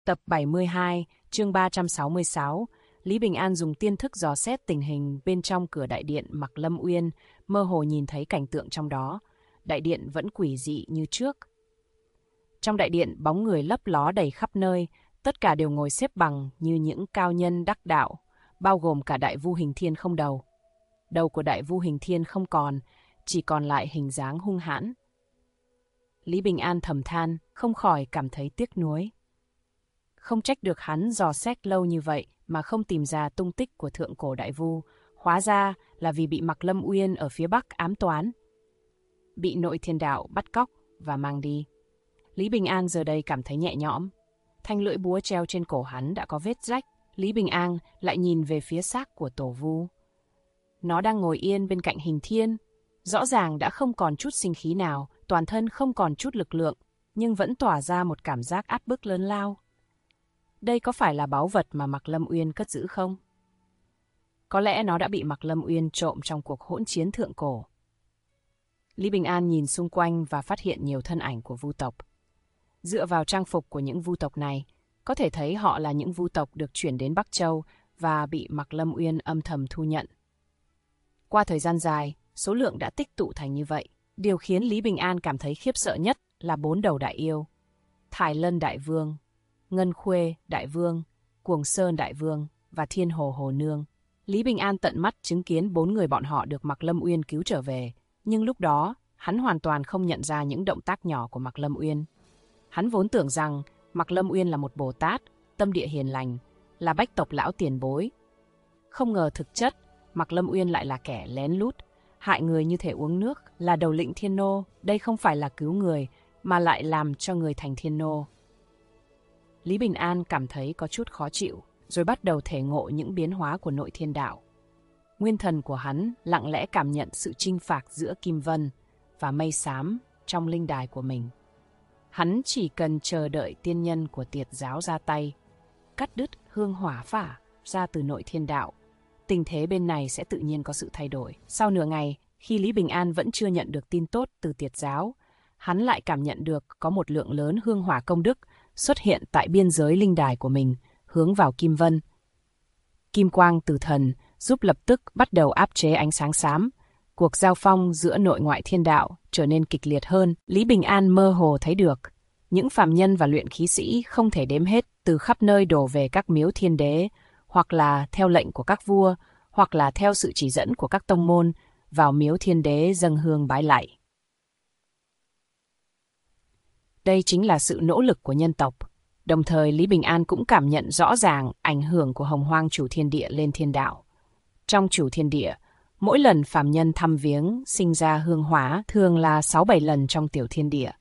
Tập 72, chương 366, Lý Bình An dùng tiên thức dò xét tình hình bên trong cửa đại điện Mạc Lâm Uyên, mơ hồ nhìn thấy cảnh tượng trong đó. Đại điện vẫn quỷ dị như trước. Trong đại điện, bóng người lấp ló đầy khắp nơi, tất cả đều ngồi xếp bằng như những cao nhân đắc đạo, bao gồm cả Đại Vu Hình Thiên không đầu. Đầu của Đại Vu Hình Thiên không còn, chỉ còn lại hình dáng hung hãn. Lý Bình An thầm than, không khỏi cảm thấy tiếc nuối. Không trách được hắn dò xét lâu như vậy mà không tìm ra tung tích của thượng cổ đại vu, hóa ra là vì bị Mạc Lâm Uyên ở phía bắc ám toán, bị Nội Thiên Đạo bắt cóc và mang đi. Lý Bình An giờ đây cảm thấy nhẹ nhõm. Thanh lưỡi búa treo trên cổ hắn đã có vết rách. Lý Bình An lại nhìn về phía xác của tổ vu. Nó đang ngồi yên bên cạnh Hình Thiên, rõ ràng đã không còn chút sinh khí nào, toàn thân không còn chút lực lượng, nhưng vẫn tỏa ra một cảm giác áp bức lớn lao. Đây có phải là báu vật mà Mạc Lâm Uyên cất giữ không? Có lẽ nó đã bị Mạc Lâm Uyên trộm trong cuộc hỗn chiến thượng cổ. Lý Bình An nhìn xung quanh và phát hiện nhiều thân ảnh của vu tộc. Dựa vào trang phục của những vu tộc này, có thể thấy họ là những vu tộc được chuyển đến Bắc Châu và bị Mạc Lâm Uyên âm thầm thu nhận. Qua thời gian dài, số lượng đã tích tụ thành như vậy. Điều khiến Lý Bình An cảm thấy khiếp sợ nhất là 4 đầu đại yêu. Thải Lân Đại Vương, Ngân Khuê Đại Vương, Cuồng Sơn Đại Vương và Thiên Hồ Hồ Nương. Lý Bình An tận mắt chứng kiến 4 người bọn họ được Mạc Lâm Uyên cứu trở về, nhưng lúc đó hắn hoàn toàn không nhận ra những động tác nhỏ của Mạc Lâm Uyên. Hắn vốn tưởng rằng Mạc Lâm Uyên là một Bồ Tát, tâm địa hiền lành, là bách tộc lão tiền bối. Không ngờ thực chất, Mạc Lâm Uyên lại là kẻ lén lút, hại người như thể uống nước, là đầu lĩnh thiên nô. Đây không phải là cứu người, mà lại làm cho người thành thiên nô. Lý Bình An cảm thấy có chút khó chịu, rồi bắt đầu thể ngộ những biến hóa của Nội Thiên Đạo. Nguyên thần của hắn lặng lẽ cảm nhận sự chinh phạt giữa Kim Vân và mây xám trong linh đài của mình. Hắn chỉ cần chờ đợi tiên nhân của Tiệt giáo ra tay, cắt đứt hương hỏa phả ra từ Nội Thiên Đạo. Tình thế bên này sẽ tự nhiên có sự thay đổi. Sau nửa ngày, khi Lý Bình An vẫn chưa nhận được tin tốt từ Tiệt giáo, hắn lại cảm nhận được có một lượng lớn hương hỏa công đức xuất hiện tại biên giới linh đài của mình, hướng vào Kim Vân. Kim quang từ thần giúp lập tức bắt đầu áp chế ánh sáng xám. Cuộc giao phong giữa nội ngoại thiên đạo trở nên kịch liệt hơn. Lý Bình An mơ hồ thấy được những phàm nhân và luyện khí sĩ không thể đếm hết từ khắp nơi đổ về các miếu thiên đế, hoặc là theo lệnh của các vua, hoặc là theo sự chỉ dẫn của các tông môn vào miếu thiên đế dâng hương bái lạy. Đây chính là sự nỗ lực của nhân tộc. Đồng thời Lý Bình An cũng cảm nhận rõ ràng ảnh hưởng của Hồng Hoang chủ thiên địa lên thiên đạo. Trong chủ thiên địa, mỗi lần phàm nhân thăm viếng sinh ra hương hỏa thường là 6-7 lần trong tiểu thiên địa.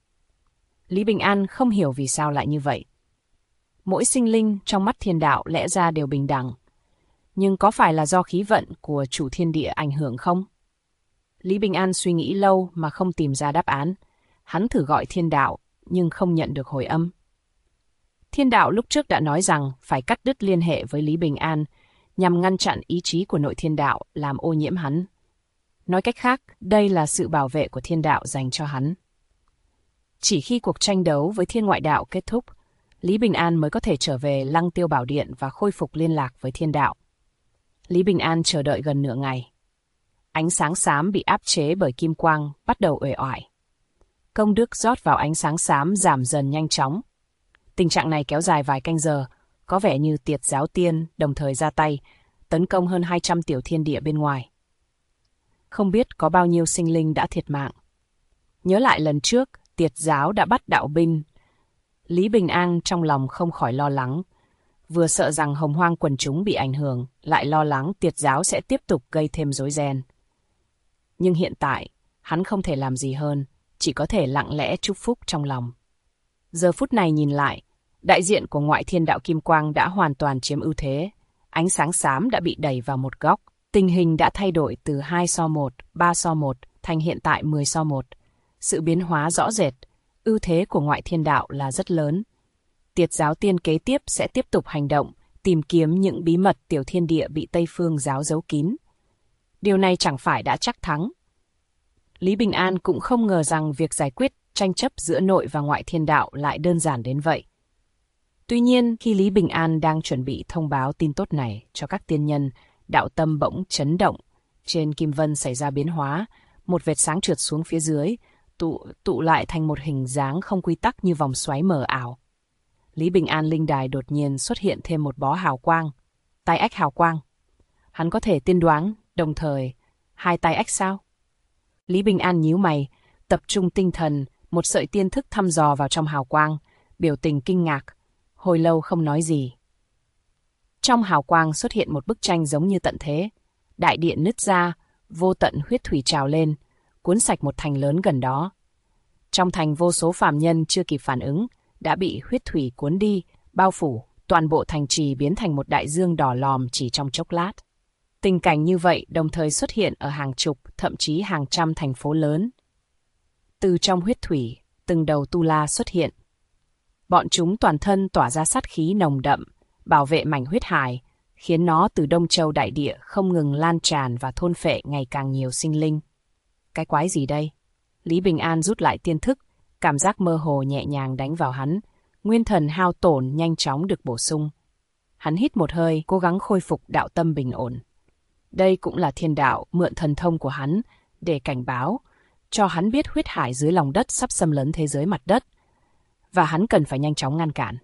Lý Bình An không hiểu vì sao lại như vậy. Mỗi sinh linh trong mắt thiên đạo lẽ ra đều bình đẳng. Nhưng có phải là do khí vận của chủ thiên địa ảnh hưởng không? Lý Bình An suy nghĩ lâu mà không tìm ra đáp án. Hắn thử gọi thiên đạo nhưng không nhận được hồi âm. Thiên đạo lúc trước đã nói rằng phải cắt đứt liên hệ với Lý Bình An nhằm ngăn chặn ý chí của Nội Thiên Đạo làm ô nhiễm hắn. Nói cách khác, đây là sự bảo vệ của thiên đạo dành cho hắn. Chỉ khi cuộc tranh đấu với thiên ngoại đạo kết thúc, Lý Bình An mới có thể trở về Lăng Tiêu Bảo Điện và khôi phục liên lạc với thiên đạo. Lý Bình An chờ đợi gần nửa ngày. Ánh sáng xám bị áp chế bởi kim quang bắt đầu uể oải. Công đức rót vào ánh sáng xám giảm dần nhanh chóng. Tình trạng này kéo dài vài canh giờ, có vẻ như Tiệt giáo tiên đồng thời ra tay, tấn công hơn 200 tiểu thiên địa bên ngoài. Không biết có bao nhiêu sinh linh đã thiệt mạng. Nhớ lại lần trước, Tiệt giáo đã bắt đạo binh. Lý Bình An trong lòng không khỏi lo lắng. Vừa sợ rằng Hồng Hoang quần chúng bị ảnh hưởng, lại lo lắng Tiệt giáo sẽ tiếp tục gây thêm rối ren. Nhưng hiện tại, hắn không thể làm gì hơn, chỉ có thể lặng lẽ chúc phúc trong lòng. Giờ phút này nhìn lại, đại diện của ngoại thiên đạo Kim Quang đã hoàn toàn chiếm ưu thế. Ánh sáng xám đã bị đẩy vào một góc. Tình hình đã thay đổi từ 2-1, 3-1 thành hiện tại 10-1. Sự biến hóa rõ rệt, ưu thế của ngoại thiên đạo là rất lớn. Tiệt giáo tiên kế tiếp sẽ tiếp tục hành động, tìm kiếm những bí mật tiểu thiên địa bị Tây Phương giáo giấu kín. Điều này chẳng phải đã chắc thắng. Lý Bình An cũng không ngờ rằng việc giải quyết tranh chấp giữa nội và ngoại thiên đạo lại đơn giản đến vậy. Tuy nhiên, khi Lý Bình An đang chuẩn bị thông báo tin tốt này cho các tiên nhân, đạo tâm bỗng chấn động. Trên kim vân xảy ra biến hóa, một vệt sáng trượt xuống phía dưới, tụ lại thành một hình dáng không quy tắc như vòng xoáy mờ ảo. Lý Bình An linh đài đột nhiên xuất hiện thêm một bó hào quang, tai ách hào quang. Hắn có thể tiên đoán, đồng thời, hai tai ách sao? Lý Bình An nhíu mày, tập trung tinh thần, một sợi tiên thức thăm dò vào trong hào quang, biểu tình kinh ngạc, hồi lâu không nói gì. Trong hào quang xuất hiện một bức tranh giống như tận thế. Đại điện nứt ra, vô tận huyết thủy trào lên, cuốn sạch một thành lớn gần đó. Trong thành vô số phàm nhân chưa kịp phản ứng, đã bị huyết thủy cuốn đi, bao phủ, toàn bộ thành trì biến thành một đại dương đỏ lòm chỉ trong chốc lát. Tình cảnh như vậy đồng thời xuất hiện ở hàng chục, thậm chí hàng trăm thành phố lớn. Từ trong huyết thủy, từng đầu tu la xuất hiện. Bọn chúng toàn thân tỏa ra sát khí nồng đậm, bảo vệ mảnh huyết hải, khiến nó từ Đông Châu đại địa không ngừng lan tràn và thôn phệ ngày càng nhiều sinh linh. Cái quái gì đây? Lý Bình An rút lại tiên thức, cảm giác mơ hồ nhẹ nhàng đánh vào hắn, nguyên thần hao tổn nhanh chóng được bổ sung. Hắn hít một hơi, cố gắng khôi phục đạo tâm bình ổn. Đây cũng là thiên đạo mượn thần thông của hắn để cảnh báo, cho hắn biết huyết hải dưới lòng đất sắp xâm lấn thế giới mặt đất, và hắn cần phải nhanh chóng ngăn cản.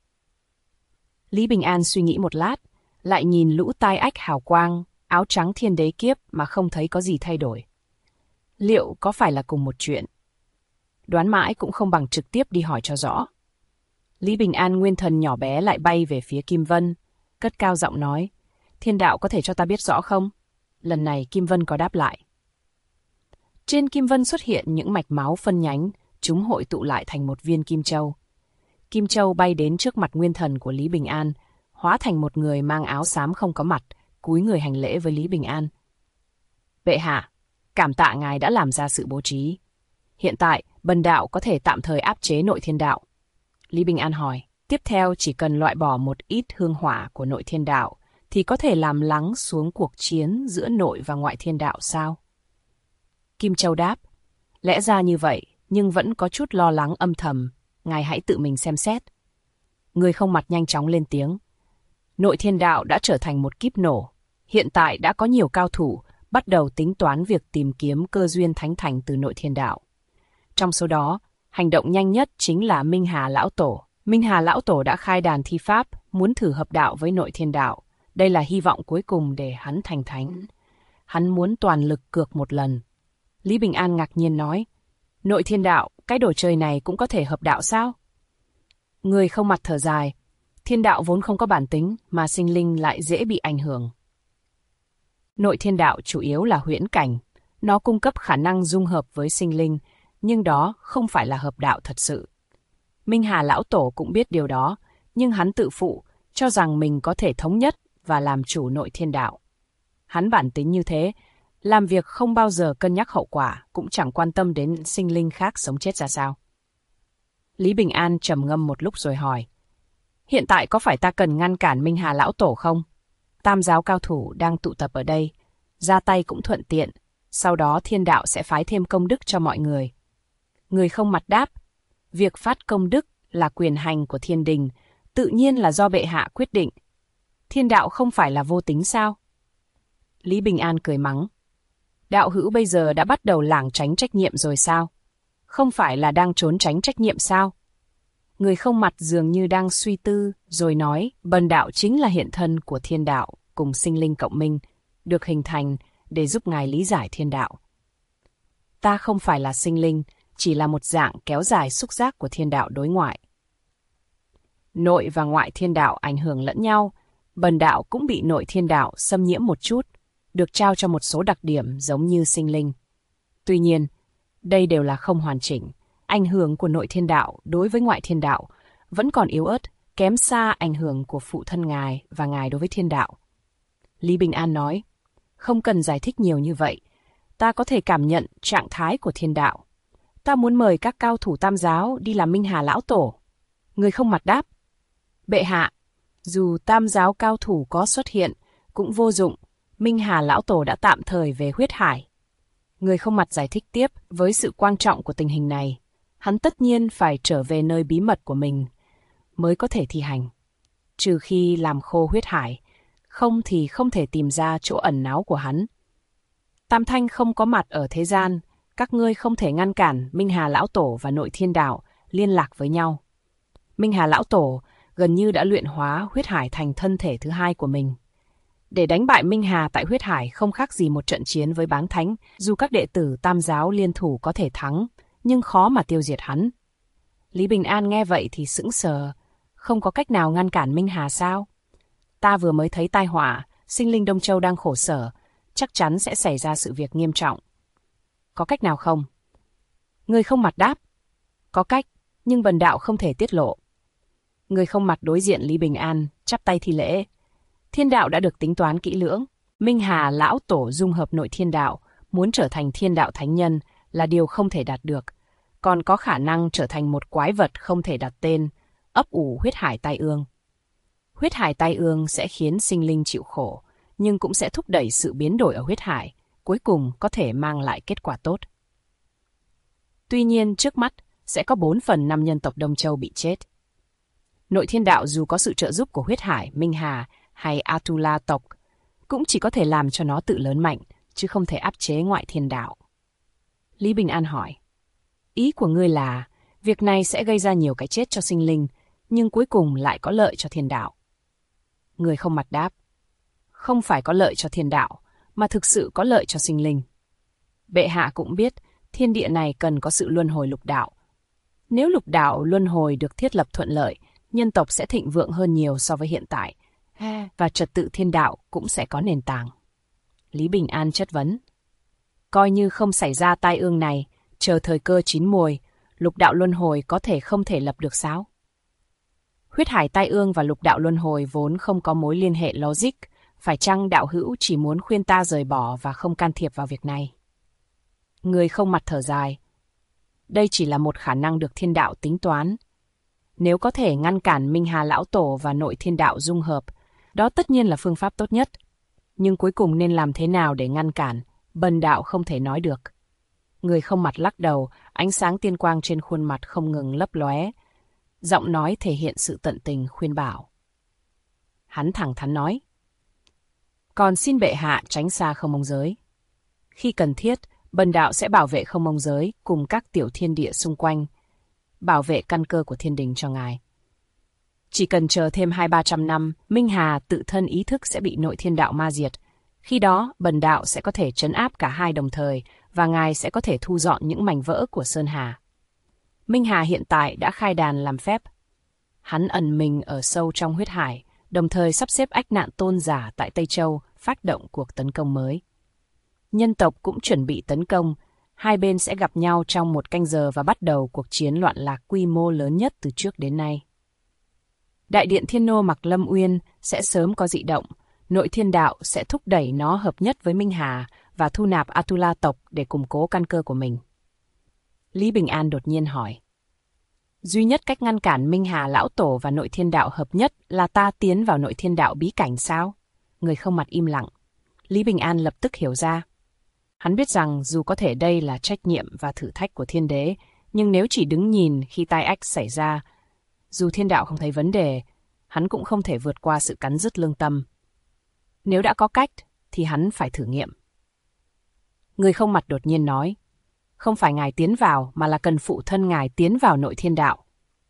Lý Bình An suy nghĩ một lát, lại nhìn lũ tai ách hào quang, áo trắng thiên đế kiếp mà không thấy có gì thay đổi. Liệu có phải là cùng một chuyện? Đoán mãi cũng không bằng trực tiếp đi hỏi cho rõ. Lý Bình An nguyên thần nhỏ bé lại bay về phía Kim Vân, cất cao giọng nói, thiên đạo có thể cho ta biết rõ không? Lần này Kim Vân có đáp lại. Trên Kim Vân xuất hiện những mạch máu phân nhánh, chúng hội tụ lại thành một viên Kim Châu. Kim Châu bay đến trước mặt nguyên thần của Lý Bình An, hóa thành một người mang áo xám không có mặt, cúi người hành lễ với Lý Bình An. Bệ hạ, cảm tạ ngài đã làm ra sự bố trí. Hiện tại, bần đạo có thể tạm thời áp chế nội thiên đạo. Lý Bình An hỏi, tiếp theo chỉ cần loại bỏ một ít hương hỏa của nội thiên đạo, thì có thể làm lắng xuống cuộc chiến giữa nội và ngoại thiên đạo sao? Kim Châu đáp, lẽ ra như vậy, nhưng vẫn có chút lo lắng âm thầm, ngài hãy tự mình xem xét. Người không mặt nhanh chóng lên tiếng. Nội thiên đạo đã trở thành một kíp nổ. Hiện tại đã có nhiều cao thủ bắt đầu tính toán việc tìm kiếm cơ duyên thánh thành từ nội thiên đạo. Trong số đó, hành động nhanh nhất chính là Minh Hà Lão Tổ. Minh Hà Lão Tổ đã khai đàn thi pháp, muốn thử hợp đạo với nội thiên đạo. Đây là hy vọng cuối cùng để hắn thành thánh. Hắn muốn toàn lực cược một lần. Lý Bình An ngạc nhiên nói, nội thiên đạo, cái đồ chơi này cũng có thể hợp đạo sao? Người không mặt thở dài, thiên đạo vốn không có bản tính mà sinh linh lại dễ bị ảnh hưởng. Nội thiên đạo chủ yếu là huyễn cảnh, nó cung cấp khả năng dung hợp với sinh linh, nhưng đó không phải là hợp đạo thật sự. Minh Hà Lão Tổ cũng biết điều đó, nhưng hắn tự phụ, cho rằng mình có thể thống nhất và làm chủ nội thiên đạo. Hắn bản tính như thế, làm việc không bao giờ cân nhắc hậu quả, cũng chẳng quan tâm đến sinh linh khác sống chết ra sao. Lý Bình An trầm ngâm một lúc rồi hỏi, hiện tại có phải ta cần ngăn cản Minh Hà Lão Tổ không? Tam giáo cao thủ đang tụ tập ở đây, ra tay cũng thuận tiện, sau đó thiên đạo sẽ phái thêm công đức cho mọi người. Người không mặt đáp, việc phát công đức là quyền hành của thiên đình, tự nhiên là do bệ hạ quyết định. Thiên đạo không phải là vô tính sao? Lý Bình An cười mắng, đạo hữu bây giờ đã bắt đầu lảng tránh trách nhiệm rồi sao? Không phải là đang trốn tránh trách nhiệm sao? Người không mặt dường như đang suy tư, rồi nói, bần đạo chính là hiện thân của thiên đạo, cùng sinh linh cộng minh, được hình thành để giúp ngài lý giải thiên đạo. Ta không phải là sinh linh, chỉ là một dạng kéo dài xúc giác của thiên đạo đối ngoại. Nội và ngoại thiên đạo ảnh hưởng lẫn nhau, bần đạo cũng bị nội thiên đạo xâm nhiễm một chút, được trao cho một số đặc điểm giống như sinh linh. Tuy nhiên, đây đều là không hoàn chỉnh. Ảnh hưởng của nội thiên đạo đối với ngoại thiên đạo vẫn còn yếu ớt, kém xa ảnh hưởng của phụ thân ngài và ngài đối với thiên đạo. Lý Bình An nói, không cần giải thích nhiều như vậy. Ta có thể cảm nhận trạng thái của thiên đạo. Ta muốn mời các cao thủ tam giáo đi làm Minh Hà Lão Tổ. Người không mặt đáp, bệ hạ, dù tam giáo cao thủ có xuất hiện, cũng vô dụng. Minh Hà Lão Tổ đã tạm thời về huyết hải. Người không mặt giải thích tiếp, với sự quan trọng của tình hình này, hắn tất nhiên phải trở về nơi bí mật của mình. mới có thể thi hành. Trừ khi làm khô huyết hải, không thì không thể tìm ra chỗ ẩn náu của hắn. Tam Thanh không có mặt ở thế gian, các ngươi không thể ngăn cản Minh Hà Lão Tổ và Nội Thiên Đạo liên lạc với nhau. Minh Hà Lão Tổ gần như đã luyện hóa huyết hải thành thân thể thứ hai của mình. Để đánh bại Minh Hà tại huyết hải không khác gì một trận chiến với báng thánh, dù các đệ tử Tam giáo liên thủ có thể thắng, nhưng khó mà tiêu diệt hắn. Lý Bình An nghe vậy thì sững sờ, không có cách nào ngăn cản Minh Hà sao? Ta vừa mới thấy tai họa, sinh linh Đông Châu đang khổ sở, chắc chắn sẽ xảy ra sự việc nghiêm trọng. Có cách nào không? Người không mặt đáp. Có cách, nhưng bần đạo không thể tiết lộ. Người không mặt đối diện Lý Bình An, chắp tay thi lễ. Thiên đạo đã được tính toán kỹ lưỡng. Minh Hà Lão Tổ dung hợp nội thiên đạo, muốn trở thành thiên đạo thánh nhân là điều không thể đạt được. Còn có khả năng trở thành một quái vật không thể đặt tên, ấp ủ huyết hải tai ương. Huyết hải tai ương sẽ khiến sinh linh chịu khổ, nhưng cũng sẽ thúc đẩy sự biến đổi ở huyết hải, cuối cùng có thể mang lại kết quả tốt. Tuy nhiên trước mắt sẽ có 4/5 nhân tộc Đông Châu bị chết. Nội thiên đạo dù có sự trợ giúp của huyết hải, Minh Hà hay Atula tộc, cũng chỉ có thể làm cho nó tự lớn mạnh, chứ không thể áp chế ngoại thiên đạo. Lý Bình An hỏi, ý của ngươi là việc này sẽ gây ra nhiều cái chết cho sinh linh, nhưng cuối cùng lại có lợi cho thiên đạo. Người không mặt đáp, không phải có lợi cho thiên đạo, mà thực sự có lợi cho sinh linh. Bệ hạ cũng biết, thiên địa này cần có sự luân hồi lục đạo. Nếu lục đạo luân hồi được thiết lập thuận lợi, nhân tộc sẽ thịnh vượng hơn nhiều so với hiện tại, và trật tự thiên đạo cũng sẽ có nền tảng. Lý Bình An chất vấn, coi như không xảy ra tai ương này, chờ thời cơ chín muồi, lục đạo luân hồi có thể không thể lập được sao? Huyết hải tai ương và lục đạo luân hồi vốn không có mối liên hệ logic, phải chăng đạo hữu chỉ muốn khuyên ta rời bỏ và không can thiệp vào việc này? Người không mặt thở dài. Đây chỉ là một khả năng được thiên đạo tính toán. Nếu có thể ngăn cản Minh Hà Lão Tổ và Nội Thiên Đạo dung hợp, đó tất nhiên là phương pháp tốt nhất. Nhưng cuối cùng nên làm thế nào để ngăn cản, bần đạo không thể nói được. Người không mặt lắc đầu, ánh sáng tiên quang trên khuôn mặt không ngừng lấp lóe. Giọng nói thể hiện sự tận tình khuyên bảo. Hắn thẳng thắn nói, còn xin bệ hạ tránh xa không mông giới. Khi cần thiết, bần đạo sẽ bảo vệ không mông giới cùng các tiểu thiên địa xung quanh, bảo vệ căn cơ của thiên đình cho ngài. Chỉ cần chờ thêm 200-300 năm, Minh Hà tự thân ý thức sẽ bị nội thiên đạo ma diệt. Khi đó, bần đạo sẽ có thể trấn áp cả hai đồng thời, và ngài sẽ có thể thu dọn những mảnh vỡ của Sơn Hà. Minh Hà hiện tại đã khai đàn làm phép. Hắn ẩn mình ở sâu trong huyết hải, đồng thời sắp xếp ách nạn tôn giả tại Tây Châu phát động cuộc tấn công mới. Nhân tộc cũng chuẩn bị tấn công, hai bên sẽ gặp nhau trong 1 canh giờ và bắt đầu cuộc chiến loạn lạc quy mô lớn nhất từ trước đến nay. Đại điện Thiên Nô Mặc Lâm Uyên sẽ sớm có dị động, nội thiên đạo sẽ thúc đẩy nó hợp nhất với Minh Hà và thu nạp Atula tộc để củng cố căn cơ của mình. Lý Bình An đột nhiên hỏi, duy nhất cách ngăn cản Minh Hà Lão Tổ và Nội Thiên Đạo hợp nhất là ta tiến vào Nội Thiên Đạo bí cảnh sao? Người không mặt im lặng. Lý Bình An lập tức hiểu ra. Hắn biết rằng dù có thể đây là trách nhiệm và thử thách của thiên đế, nhưng nếu chỉ đứng nhìn khi tai ách xảy ra, dù thiên đạo không thấy vấn đề, hắn cũng không thể vượt qua sự cắn rứt lương tâm. Nếu đã có cách, thì hắn phải thử nghiệm. Người không mặt đột nhiên nói, không phải ngài tiến vào mà là cần phụ thân ngài tiến vào nội thiên đạo.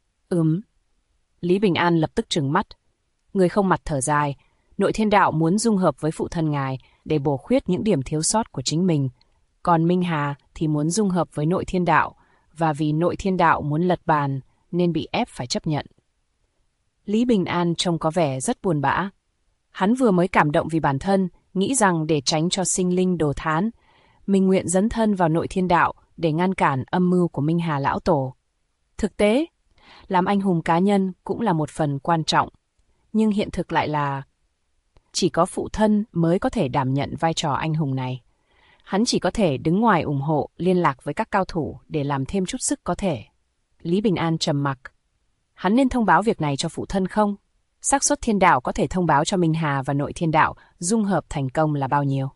Lý Bình An lập tức trừng mắt. Người không mặt thở dài, nội thiên đạo muốn dung hợp với phụ thân ngài để bổ khuyết những điểm thiếu sót của chính mình. Còn Minh Hà thì muốn dung hợp với nội thiên đạo, và vì nội thiên đạo muốn lật bàn nên bị ép phải chấp nhận. Lý Bình An trông có vẻ rất buồn bã. Hắn vừa mới cảm động vì bản thân, nghĩ rằng để tránh cho sinh linh đồ thán, mình nguyện dấn thân vào nội thiên đạo để ngăn cản âm mưu của Minh Hà Lão Tổ. Thực tế, làm anh hùng cá nhân cũng là một phần quan trọng, nhưng hiện thực lại là chỉ có phụ thân mới có thể đảm nhận vai trò anh hùng này. Hắn chỉ có thể đứng ngoài ủng hộ, liên lạc với các cao thủ để làm thêm chút sức có thể. Lý Bình An trầm mặc. Hắn nên thông báo việc này cho phụ thân không? Xác suất thiên đạo có thể thông báo cho Minh Hà và nội thiên đạo dung hợp thành công là bao nhiêu?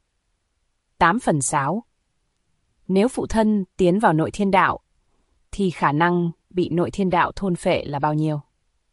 8/6. Nếu phụ thân tiến vào nội thiên đạo, thì khả năng bị nội thiên đạo thôn phệ là bao nhiêu?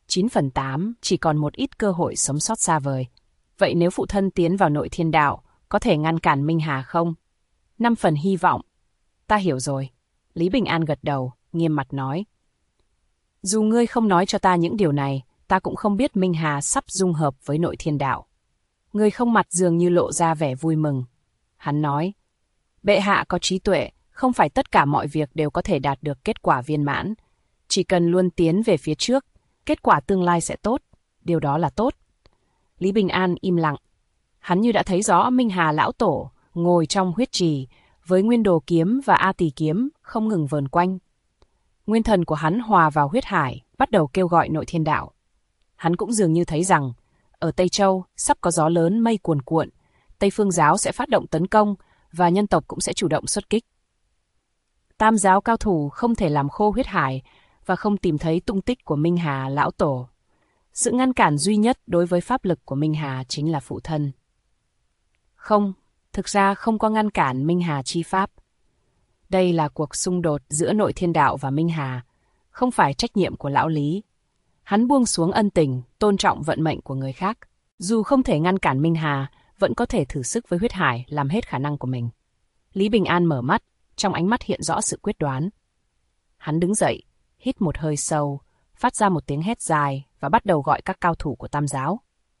9/8 chỉ còn một ít cơ hội sống sót xa vời. Vậy nếu phụ thân tiến vào nội thiên đạo, có thể ngăn cản Minh Hà không? 5 phần hy vọng. Ta hiểu rồi. Lý Bình An gật đầu, nghiêm mặt nói. Dù ngươi không nói cho ta những điều này, ta cũng không biết Minh Hà sắp dung hợp với nội thiên đạo. Ngươi không mặt dường như lộ ra vẻ vui mừng. Hắn nói, bệ hạ có trí tuệ, không phải tất cả mọi việc đều có thể đạt được kết quả viên mãn. Chỉ cần luôn tiến về phía trước, kết quả tương lai sẽ tốt. Điều đó là tốt. Lý Bình An im lặng. Hắn như đã thấy rõ Minh Hà lão tổ ngồi trong huyết trì với Nguyên Đồ kiếm và A Tỳ kiếm không ngừng vờn quanh. Nguyên thần của hắn hòa vào huyết hải, bắt đầu kêu gọi nội thiên đạo. Hắn cũng dường như thấy rằng, ở Tây Châu sắp có gió lớn mây cuồn cuộn, Tây Phương giáo sẽ phát động tấn công và nhân tộc cũng sẽ chủ động xuất kích. Tam giáo cao thủ không thể làm khô huyết hải và không tìm thấy tung tích của Minh Hà lão tổ. Sự ngăn cản duy nhất đối với pháp lực của Minh Hà chính là phụ thân. Không, thực ra không có ngăn cản Minh Hà chi pháp. Đây là cuộc xung đột giữa nội thiên đạo và Minh Hà, không phải trách nhiệm của lão Lý. Hắn buông xuống ân tình, tôn trọng vận mệnh của người khác. Dù không thể ngăn cản Minh Hà, vẫn có thể thử sức với huyết hải, làm hết khả năng của mình. Lý Bình An mở mắt, trong ánh mắt hiện rõ sự quyết đoán. Hắn đứng dậy, hít một hơi sâu, phát ra một tiếng hét dài và bắt đầu gọi các cao thủ của Tam giáo.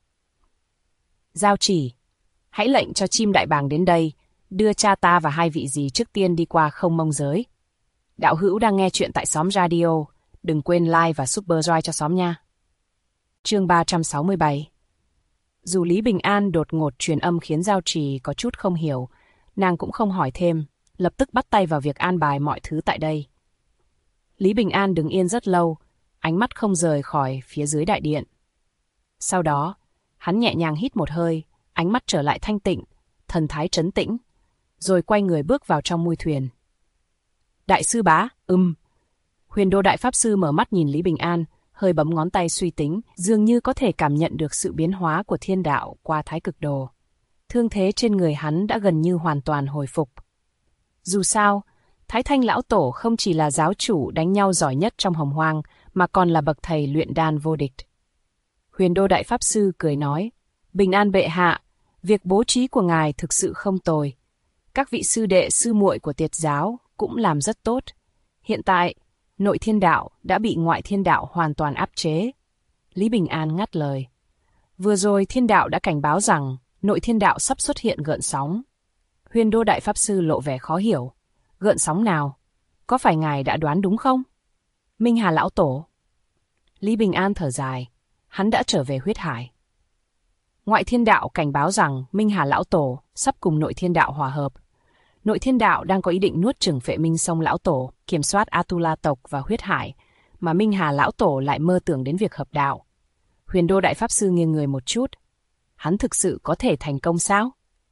Giao chỉ, hãy lệnh cho chim đại bàng đến đây, đưa cha ta và hai vị dì trước tiên đi qua không mông giới. Đạo hữu đang nghe chuyện tại xóm radio, đừng quên like và super joy cho xóm nha. Chương 367. Dù Lý Bình An đột ngột truyền âm khiến Giao Trì có chút không hiểu, nàng cũng không hỏi thêm, lập tức bắt tay vào việc an bài mọi thứ tại đây. Lý Bình An đứng yên rất lâu, ánh mắt không rời khỏi phía dưới đại điện. Sau đó, hắn nhẹ nhàng hít một hơi, ánh mắt trở lại thanh tịnh, thần thái trấn tĩnh, rồi quay người bước vào trong mui thuyền. Đại sư bá, Huyền Đô Đại Pháp Sư mở mắt nhìn Lý Bình An, hơi bấm ngón tay suy tính, dường như có thể cảm nhận được sự biến hóa của thiên đạo qua Thái Cực Đồ. Thương thế trên người hắn đã gần như hoàn toàn hồi phục. Dù sao, Thái Thanh Lão Tổ không chỉ là giáo chủ đánh nhau giỏi nhất trong Hồng Hoang, mà còn là bậc thầy luyện đan vô địch. Huyền Đô Đại Pháp Sư cười nói, Bình An bệ hạ, việc bố trí của ngài thực sự không tồi. Các vị sư đệ sư muội của Tiệt giáo cũng làm rất tốt. Hiện tại, nội thiên đạo đã bị ngoại thiên đạo hoàn toàn áp chế. Lý Bình An ngắt lời. Vừa rồi thiên đạo đã cảnh báo rằng nội thiên đạo sắp xuất hiện gợn sóng. Huyền Đô Đại Pháp Sư lộ vẻ khó hiểu. Gợn sóng nào? Có phải ngài đã đoán đúng không? Minh Hà Lão Tổ. Lý Bình An thở dài. Hắn đã trở về huyết hải. Ngoại thiên đạo cảnh báo rằng Minh Hà Lão Tổ sắp cùng nội thiên đạo hòa hợp. Nội thiên đạo đang có ý định nuốt chửng Phệ Minh Sông Lão Tổ, kiểm soát Atula tộc và huyết hải, mà Minh Hà Lão Tổ lại mơ tưởng đến việc hợp đạo. Huyền Đô Đại Pháp Sư nghiêng người một chút. Hắn thực sự có thể thành công sao?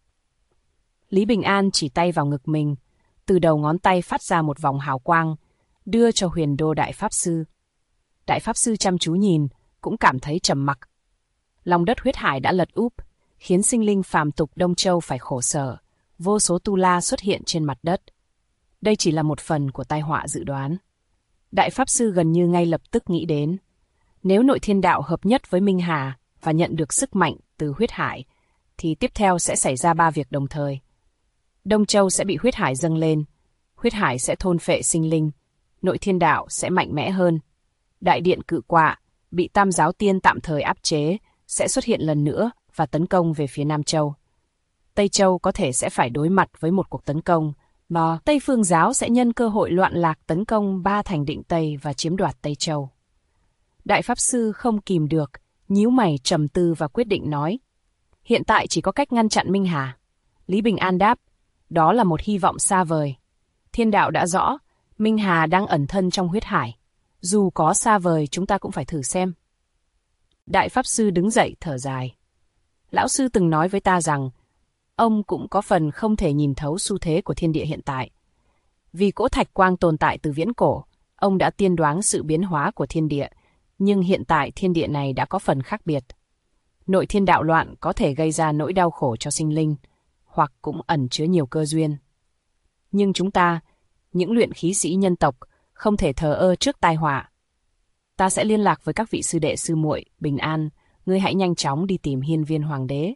Lý Bình An chỉ tay vào ngực mình, từ đầu ngón tay phát ra một vòng hào quang, đưa cho Huyền Đô Đại Pháp Sư. Đại Pháp Sư chăm chú nhìn, cũng cảm thấy trầm mặc. Lòng đất huyết hải đã lật úp, khiến sinh linh phàm tục Đông Châu phải khổ sở. Vô số tu la xuất hiện trên mặt đất. Đây chỉ là một phần của tai họa dự đoán. Đại Pháp Sư gần như ngay lập tức nghĩ đến, nếu nội thiên đạo hợp nhất với Minh Hà và nhận được sức mạnh từ huyết hải, thì tiếp theo sẽ xảy ra 3 việc đồng thời. Đông Châu sẽ bị huyết hải dâng lên, huyết hải sẽ thôn phệ sinh linh, nội thiên đạo sẽ mạnh mẽ hơn. Đại điện Cự Quạ, bị Tam giáo tiên tạm thời áp chế, sẽ xuất hiện lần nữa và tấn công về phía Nam Châu. Tây Châu có thể sẽ phải đối mặt với một cuộc tấn công, mà Tây Phương giáo sẽ nhân cơ hội loạn lạc tấn công 3 thành Định Tây và chiếm đoạt Tây Châu. Đại Pháp Sư không kìm được, nhíu mày trầm tư và quyết định nói. Hiện tại chỉ có cách ngăn chặn Minh Hà. Lý Bình An đáp, đó là một hy vọng xa vời. Thiên đạo đã rõ, Minh Hà đang ẩn thân trong huyết hải. Dù có xa vời chúng ta cũng phải thử xem. Đại Pháp Sư đứng dậy thở dài. Lão Sư từng nói với ta rằng, ông cũng có phần không thể nhìn thấu xu thế của thiên địa hiện tại. Vì cỗ thạch quang tồn tại từ viễn cổ, ông đã tiên đoán sự biến hóa của thiên địa, nhưng hiện tại thiên địa này đã có phần khác biệt. Nội thiên đạo loạn có thể gây ra nỗi đau khổ cho sinh linh, hoặc cũng ẩn chứa nhiều cơ duyên. Nhưng chúng ta, những luyện khí sĩ nhân tộc, không thể thờ ơ trước tai họa. Ta sẽ liên lạc với các vị sư đệ sư muội, bình an, ngươi hãy nhanh chóng đi tìm hiên viên hoàng đế.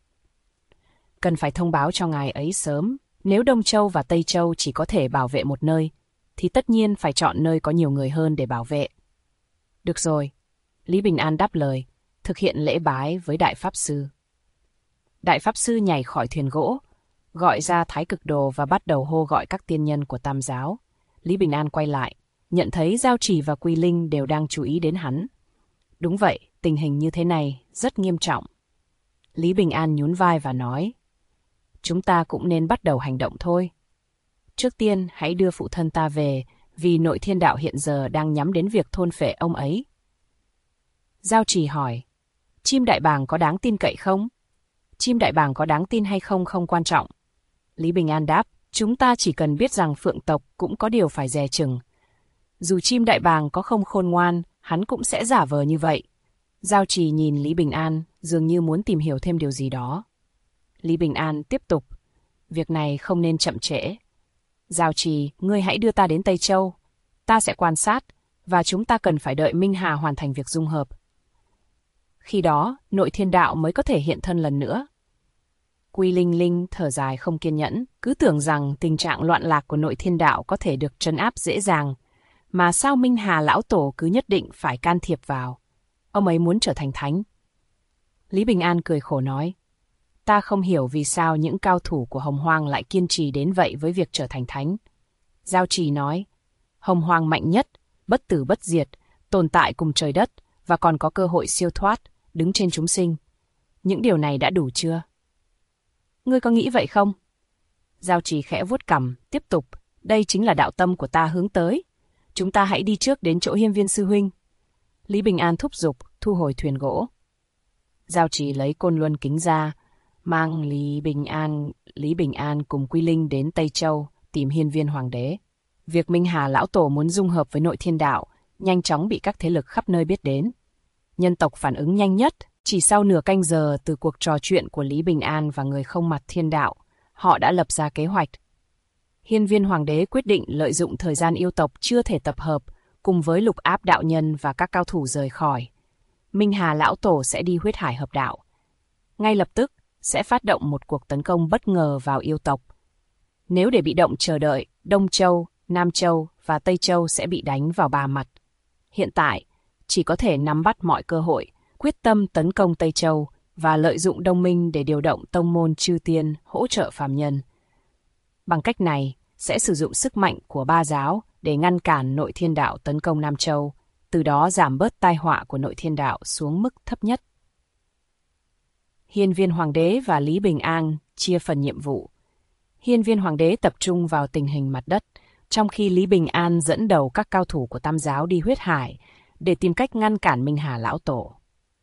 Cần phải thông báo cho ngài ấy sớm, nếu Đông Châu và Tây Châu chỉ có thể bảo vệ một nơi, thì tất nhiên phải chọn nơi có nhiều người hơn để bảo vệ. Được rồi, Lý Bình An đáp lời, thực hiện lễ bái với Đại Pháp Sư. Đại Pháp Sư nhảy khỏi thuyền gỗ, gọi ra Thái Cực Đồ và bắt đầu hô gọi các tiên nhân của Tam giáo. Lý Bình An quay lại, nhận thấy Giao Chỉ và Quy Linh đều đang chú ý đến hắn. Đúng vậy, tình hình như thế này rất nghiêm trọng. Lý Bình An nhún vai và nói, chúng ta cũng nên bắt đầu hành động thôi. Trước tiên hãy đưa phụ thân ta về, vì Nội Thiên Đạo hiện giờ đang nhắm đến việc thôn phệ ông ấy. Giao Chỉ hỏi, chim đại bàng có đáng tin cậy không? Chim đại bàng có đáng tin hay không không quan trọng. Lý Bình An đáp, chúng ta chỉ cần biết rằng phượng tộc cũng có điều phải dè chừng. Dù chim đại bàng có không khôn ngoan, hắn cũng sẽ giả vờ như vậy. Giao Chỉ nhìn Lý Bình An, dường như muốn tìm hiểu thêm điều gì đó. Lý Bình An tiếp tục, việc này không nên chậm trễ. Giao Chỉ, ngươi hãy đưa ta đến Tây Châu. Ta sẽ quan sát, và chúng ta cần phải đợi Minh Hà hoàn thành việc dung hợp. Khi đó, Nội Thiên Đạo mới có thể hiện thân lần nữa. Quy Linh Linh thở dài không kiên nhẫn, cứ tưởng rằng tình trạng loạn lạc của Nội Thiên Đạo có thể được trấn áp dễ dàng, mà sao Minh Hà lão tổ cứ nhất định phải can thiệp vào. Ông ấy muốn trở thành thánh. Lý Bình An cười khổ nói, ta không hiểu vì sao những cao thủ của Hồng Hoang lại kiên trì đến vậy với việc trở thành thánh. Giao Trì nói, Hồng Hoang mạnh nhất, bất tử bất diệt, tồn tại cùng trời đất và còn có cơ hội siêu thoát, đứng trên chúng sinh. Những điều này đã đủ chưa? Ngươi có nghĩ vậy không? Giao Trì khẽ vuốt cằm, tiếp tục, đây chính là đạo tâm của ta hướng tới. Chúng ta hãy đi trước đến chỗ Hiên Viên sư huynh. Lý Bình An thúc giục, thu hồi thuyền gỗ. Giao Trì lấy côn luân kính ra, mang Lý Bình An cùng Quy Linh đến Tây Châu tìm Hiên Viên hoàng đế. Việc Minh Hà lão tổ muốn dung hợp với Nội Thiên Đạo nhanh chóng bị các thế lực khắp nơi biết đến. Nhân tộc phản ứng nhanh nhất, chỉ sau nửa canh giờ từ cuộc trò chuyện của Lý Bình An và người không mặt thiên đạo, họ đã lập ra kế hoạch. Hiên Viên hoàng đế quyết định lợi dụng thời gian yêu tộc chưa thể tập hợp, cùng với Lục Áp đạo nhân và các cao thủ rời khỏi. Minh Hà lão tổ sẽ đi huyết hải hợp đạo. Ngay lập tức, sẽ phát động một cuộc tấn công bất ngờ vào yêu tộc. Nếu để bị động chờ đợi, Đông Châu, Nam Châu và Tây Châu sẽ bị đánh vào ba mặt. Hiện tại, chỉ có thể nắm bắt mọi cơ hội, quyết tâm tấn công Tây Châu và lợi dụng đồng minh để điều động tông môn chư tiên hỗ trợ phàm nhân. Bằng cách này, sẽ sử dụng sức mạnh của ba giáo để ngăn cản Nội Thiên Đạo tấn công Nam Châu, từ đó giảm bớt tai họa của Nội Thiên Đạo xuống mức thấp nhất. Hiên Viên hoàng đế và Lý Bình An chia phần nhiệm vụ. Hiên Viên hoàng đế tập trung vào tình hình mặt đất, trong khi Lý Bình An dẫn đầu các cao thủ của Tam giáo đi huyết hải để tìm cách ngăn cản Minh Hà lão tổ.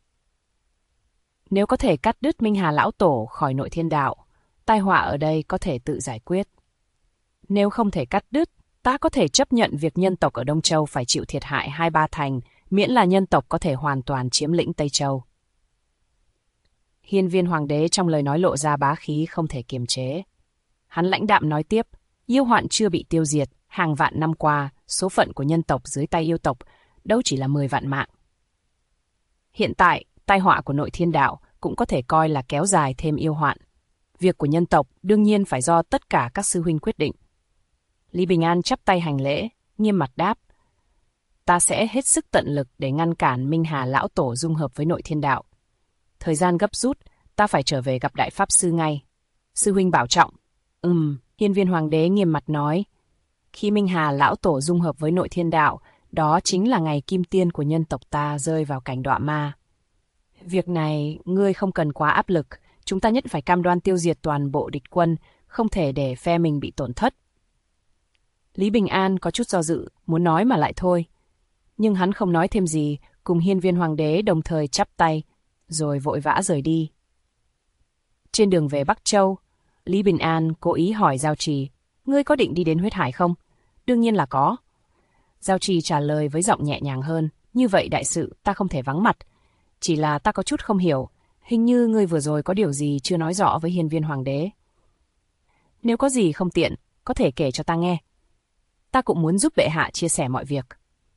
Nếu có thể cắt đứt Minh Hà lão tổ khỏi Nội Thiên Đạo, tai họa ở đây có thể tự giải quyết. Nếu không thể cắt đứt, ta có thể chấp nhận việc nhân tộc ở Đông Châu phải chịu thiệt hại 2-3 thành, miễn là nhân tộc có thể hoàn toàn chiếm lĩnh Tây Châu. Hiên Viên hoàng đế trong lời nói lộ ra bá khí không thể kiềm chế. Hắn lãnh đạm nói tiếp, yêu hoạn chưa bị tiêu diệt, hàng vạn năm qua, số phận của nhân tộc dưới tay yêu tộc đâu chỉ là 10 vạn mạng. Hiện tại, tai họa của Nội Thiên Đạo cũng có thể coi là kéo dài thêm yêu hoạn. Việc của nhân tộc đương nhiên phải do tất cả các sư huynh quyết định. Lý Bình An chắp tay hành lễ, nghiêm mặt đáp, ta sẽ hết sức tận lực để ngăn cản Minh Hà lão tổ dung hợp với Nội Thiên Đạo. Thời gian gấp rút, ta phải trở về gặp Đại Pháp Sư ngay. Sư huynh bảo trọng. Hiên Viên hoàng đế nghiêm mặt nói, khi Minh Hà lão tổ dung hợp với Nội Thiên Đạo, đó chính là ngày kim tiên của nhân tộc ta rơi vào cảnh đọa ma. Việc này, ngươi không cần quá áp lực, chúng ta nhất phải cam đoan tiêu diệt toàn bộ địch quân, không thể để phe mình bị tổn thất. Lý Bình An có chút do dự, muốn nói mà lại thôi. Nhưng hắn không nói thêm gì, cùng Hiên Viên hoàng đế đồng thời chắp tay, rồi vội vã rời đi. Trên đường về Bắc Châu, Lý Bình An cố ý hỏi Giao Trì, ngươi có định đi đến huyết hải không? Đương nhiên là có. Giao Trì trả lời với giọng nhẹ nhàng hơn, như vậy đại sự ta không thể vắng mặt. Chỉ là ta có chút không hiểu, hình như ngươi vừa rồi có điều gì chưa nói rõ với Hiên Viên hoàng đế. Nếu có gì không tiện, có thể kể cho ta nghe. Ta cũng muốn giúp bệ hạ chia sẻ mọi việc.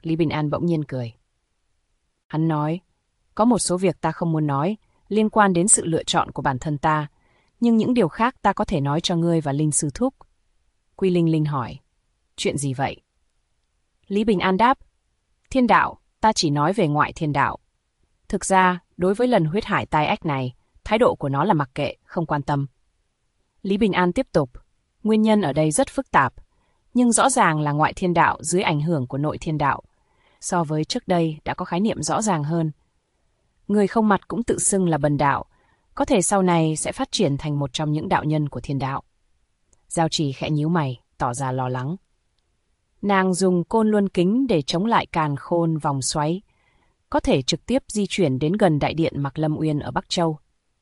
Lý Bình An bỗng nhiên cười. Hắn nói, có một số việc ta không muốn nói, liên quan đến sự lựa chọn của bản thân ta, nhưng những điều khác ta có thể nói cho ngươi và Linh sư thúc. Quy Linh Linh hỏi, chuyện gì vậy? Lý Bình An đáp, thiên đạo, ta chỉ nói về ngoại thiên đạo. Thực ra, đối với lần huyết hải tai ách này, thái độ của nó là mặc kệ, không quan tâm. Lý Bình An tiếp tục, nguyên nhân ở đây rất phức tạp, nhưng rõ ràng là ngoại thiên đạo dưới ảnh hưởng của nội thiên đạo. So với trước đây đã có khái niệm rõ ràng hơn. Người không mặt cũng tự xưng là bần đạo, có thể sau này sẽ phát triển thành một trong những đạo nhân của thiên đạo. Giao Trì khẽ nhíu mày, tỏ ra lo lắng. Nàng dùng côn luân kính để chống lại càn khôn vòng xoáy, có thể trực tiếp di chuyển đến gần đại điện Mạc Lâm Uyên ở Bắc Châu.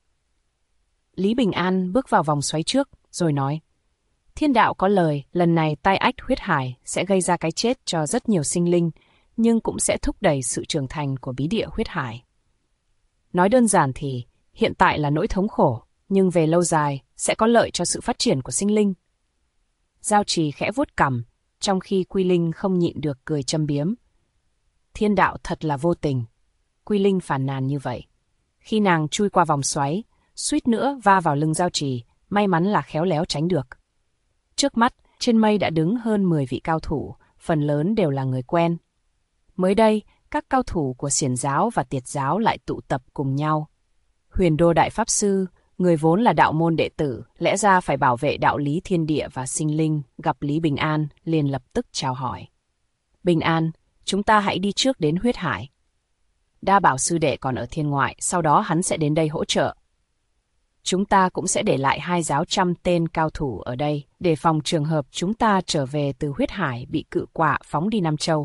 Lý Bình An bước vào vòng xoáy trước, rồi nói, thiên đạo có lời, lần này tai ách huyết hải sẽ gây ra cái chết cho rất nhiều sinh linh, nhưng cũng sẽ thúc đẩy sự trưởng thành của bí địa huyết hải. Nói đơn giản thì, hiện tại là nỗi thống khổ, nhưng về lâu dài sẽ có lợi cho sự phát triển của sinh linh. Giao Trì khẽ vuốt cằm, trong khi Quy Linh không nhịn được cười châm biếm. Thiên đạo thật là vô tình. Quy Linh phàn nàn như vậy. Khi nàng chui qua vòng xoáy, suýt nữa va vào lưng Giao Trì, may mắn là khéo léo tránh được. Trước mắt, trên mây đã đứng hơn 10 vị cao thủ, phần lớn đều là người quen. Mới đây, các cao thủ của Xiển giáo và Tiệt giáo lại tụ tập cùng nhau. Huyền Đô Đại Pháp Sư, người vốn là đạo môn đệ tử, lẽ ra phải bảo vệ đạo lý thiên địa và sinh linh, gặp Lý Bình An, liền lập tức chào hỏi. Bình An, chúng ta hãy đi trước đến huyết hải. Đa bảo sư đệ còn ở thiên ngoại, sau đó hắn sẽ đến đây hỗ trợ. Chúng ta cũng sẽ để lại 2 giáo trăm tên cao thủ ở đây, để phòng trường hợp chúng ta trở về từ huyết hải bị cự quạ phóng đi Nam Châu.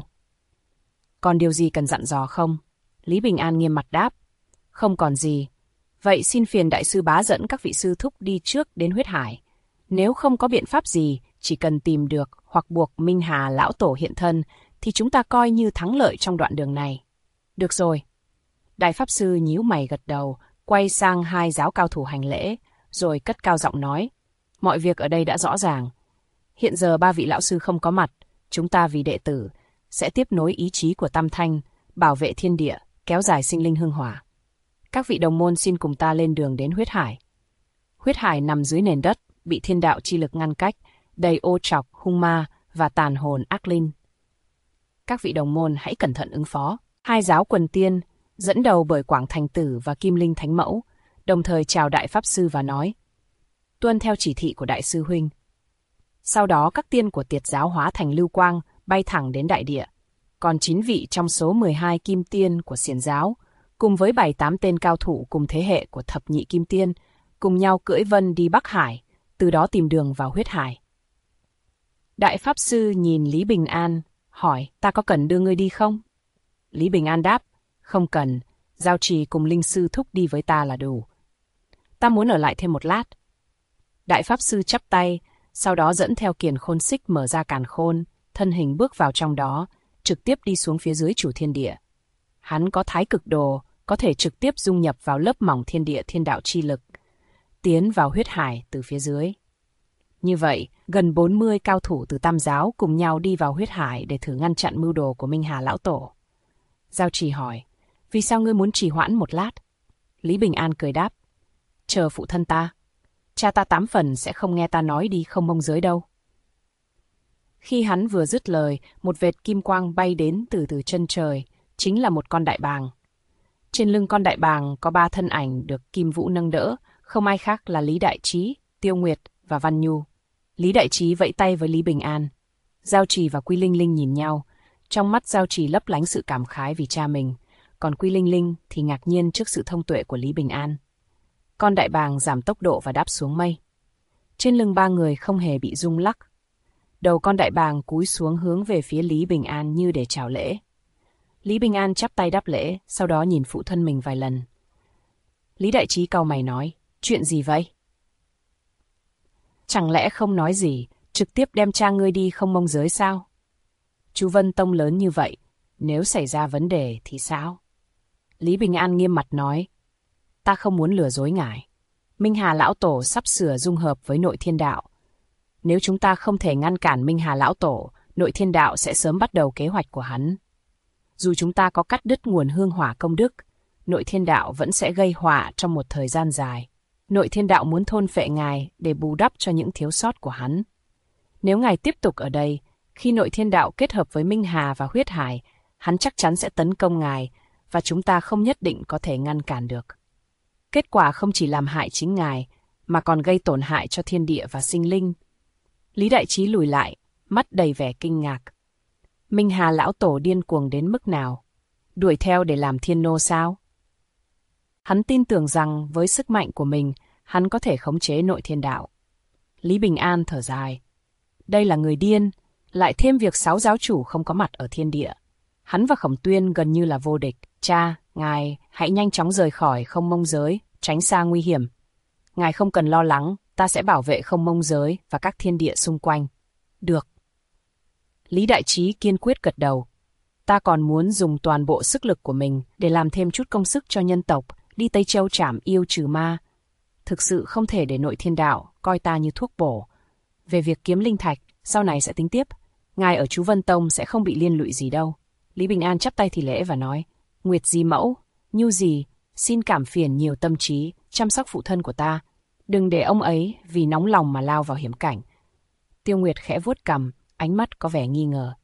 Còn điều gì cần dặn dò không? Lý Bình An nghiêm mặt đáp. Không còn gì. Vậy xin phiền đại sư bá dẫn các vị sư thúc đi trước đến huyết hải. Nếu không có biện pháp gì, chỉ cần tìm được hoặc buộc Minh Hà lão tổ hiện thân, thì chúng ta coi như thắng lợi trong đoạn đường này. Được rồi. Đại Pháp Sư nhíu mày gật đầu, quay sang 2 giáo cao thủ hành lễ, rồi cất cao giọng nói. Mọi việc ở đây đã rõ ràng. Hiện giờ 3 vị lão sư không có mặt, chúng ta vì đệ tử, sẽ tiếp nối ý chí của Tam Thanh, bảo vệ thiên địa, kéo dài sinh linh hương hỏa. Các vị đồng môn xin cùng ta lên đường đến huyết hải. Huyết hải nằm dưới nền đất, bị thiên đạo chi lực ngăn cách, đầy ô trọc, hung ma và tàn hồn ác linh. Các vị đồng môn hãy cẩn thận ứng phó. 2 giáo quần tiên, dẫn đầu bởi Quảng Thành Tử và Kim Linh Thánh Mẫu, đồng thời chào Đại Pháp Sư và nói, tuân theo chỉ thị của Đại sư huynh. Sau đó các tiên của Tiệt giáo hóa thành lưu quang, bay thẳng đến đại địa. Còn 9 vị trong số 12 kim tiên của Xiển giáo, cùng với 7-8 tên cao thủ cùng thế hệ của thập nhị kim tiên, cùng nhau cưỡi vân đi Bắc Hải, từ đó tìm đường vào huyết hải. Đại Pháp Sư nhìn Lý Bình An, hỏi, ta có cần đưa ngươi đi không? Lý Bình An đáp, không cần, Giao Trì cùng Linh sư thúc đi với ta là đủ. Ta muốn ở lại thêm một lát. Đại Pháp Sư chắp tay, sau đó dẫn theo kiền khôn xích mở ra càn khôn, thân hình bước vào trong đó, trực tiếp đi xuống phía dưới chủ thiên địa. Hắn có thái cực đồ, có thể trực tiếp dung nhập vào lớp mỏng thiên địa thiên đạo chi lực, tiến vào huyết hải từ phía dưới. Như vậy, gần 40 cao thủ từ Tam giáo cùng nhau đi vào huyết hải để thử ngăn chặn mưu đồ của Minh Hà lão tổ. Giao Trì hỏi, vì sao ngươi muốn trì hoãn một lát? Lý Bình An cười đáp, chờ phụ thân ta. Cha ta 8 phần sẽ không nghe ta nói đi không mông giới đâu. Khi hắn vừa dứt lời, một vệt kim quang bay đến từ chân trời, chính là một con đại bàng. Trên lưng con đại bàng có 3 thân ảnh được Kim Vũ nâng đỡ, không ai khác là Lý Đại Trí, Tiêu Nguyệt và Văn Nhu. Lý Đại Trí vẫy tay với Lý Bình An. Giao Trì và Quy Linh Linh nhìn nhau, trong mắt Giao Trì lấp lánh sự cảm khái vì cha mình, còn Quy Linh Linh thì ngạc nhiên trước sự thông tuệ của Lý Bình An. Con đại bàng giảm tốc độ và đáp xuống mây. Trên lưng 3 người không hề bị rung lắc. Đầu con đại bàng cúi xuống hướng về phía Lý Bình An như để chào lễ. Lý Bình An chắp tay đáp lễ, sau đó nhìn phụ thân mình vài lần. Lý Đại Trí cau mày nói, chuyện gì vậy? Chẳng lẽ không nói gì, trực tiếp đem cha ngươi đi không mông giới sao? Chú Vân Tông lớn như vậy, nếu xảy ra vấn đề thì sao? Lý Bình An nghiêm mặt nói, ta không muốn lừa dối ngài. Minh Hà lão tổ sắp sửa dung hợp với nội thiên đạo. Nếu chúng ta không thể ngăn cản Minh Hà lão tổ, nội thiên đạo sẽ sớm bắt đầu kế hoạch của hắn. Dù chúng ta có cắt đứt nguồn hương hỏa công đức, Nội Thiên Đạo vẫn sẽ gây họa trong một thời gian dài. Nội Thiên Đạo muốn thôn phệ Ngài để bù đắp cho những thiếu sót của hắn. Nếu Ngài tiếp tục ở đây, khi Nội Thiên Đạo kết hợp với Minh Hà và Huyết Hải, hắn chắc chắn sẽ tấn công Ngài, và chúng ta không nhất định có thể ngăn cản được. Kết quả không chỉ làm hại chính Ngài, mà còn gây tổn hại cho thiên địa và sinh linh. Lý Đại Trí lùi lại, mắt đầy vẻ kinh ngạc. Minh Hà lão tổ điên cuồng đến mức nào? Đuổi theo để làm thiên nô sao? Hắn tin tưởng rằng với sức mạnh của mình, hắn có thể khống chế Nội Thiên Đạo. Lý Bình An thở dài. Đây là người điên, lại thêm việc 6 giáo chủ không có mặt ở thiên địa. Hắn và Khổng Tuyên gần như là vô địch. Cha, ngài hãy nhanh chóng rời khỏi Không Mông Giới, tránh xa nguy hiểm. Ngài không cần lo lắng, ta sẽ bảo vệ Không Mông Giới và các thiên địa xung quanh. Được. Lý Đại Trí kiên quyết gật đầu. Ta còn muốn dùng toàn bộ sức lực của mình để làm thêm chút công sức cho nhân tộc, đi Tây Châu trảm yêu trừ ma. Thực sự không thể để Nội Thiên Đạo coi ta như thuốc bổ. Về việc kiếm linh thạch, sau này sẽ tính tiếp. Ngài ở Chú Vân Tông sẽ không bị liên lụy gì đâu. Lý Bình An chắp tay thì lễ và nói, Nguyệt Di mẫu, Nhu Di, xin cảm phiền nhiều tâm trí, chăm sóc phụ thân của ta. Đừng để ông ấy vì nóng lòng mà lao vào hiểm cảnh. Tiêu Nguyệt khẽ vuốt cằm, ánh mắt có vẻ nghi ngờ.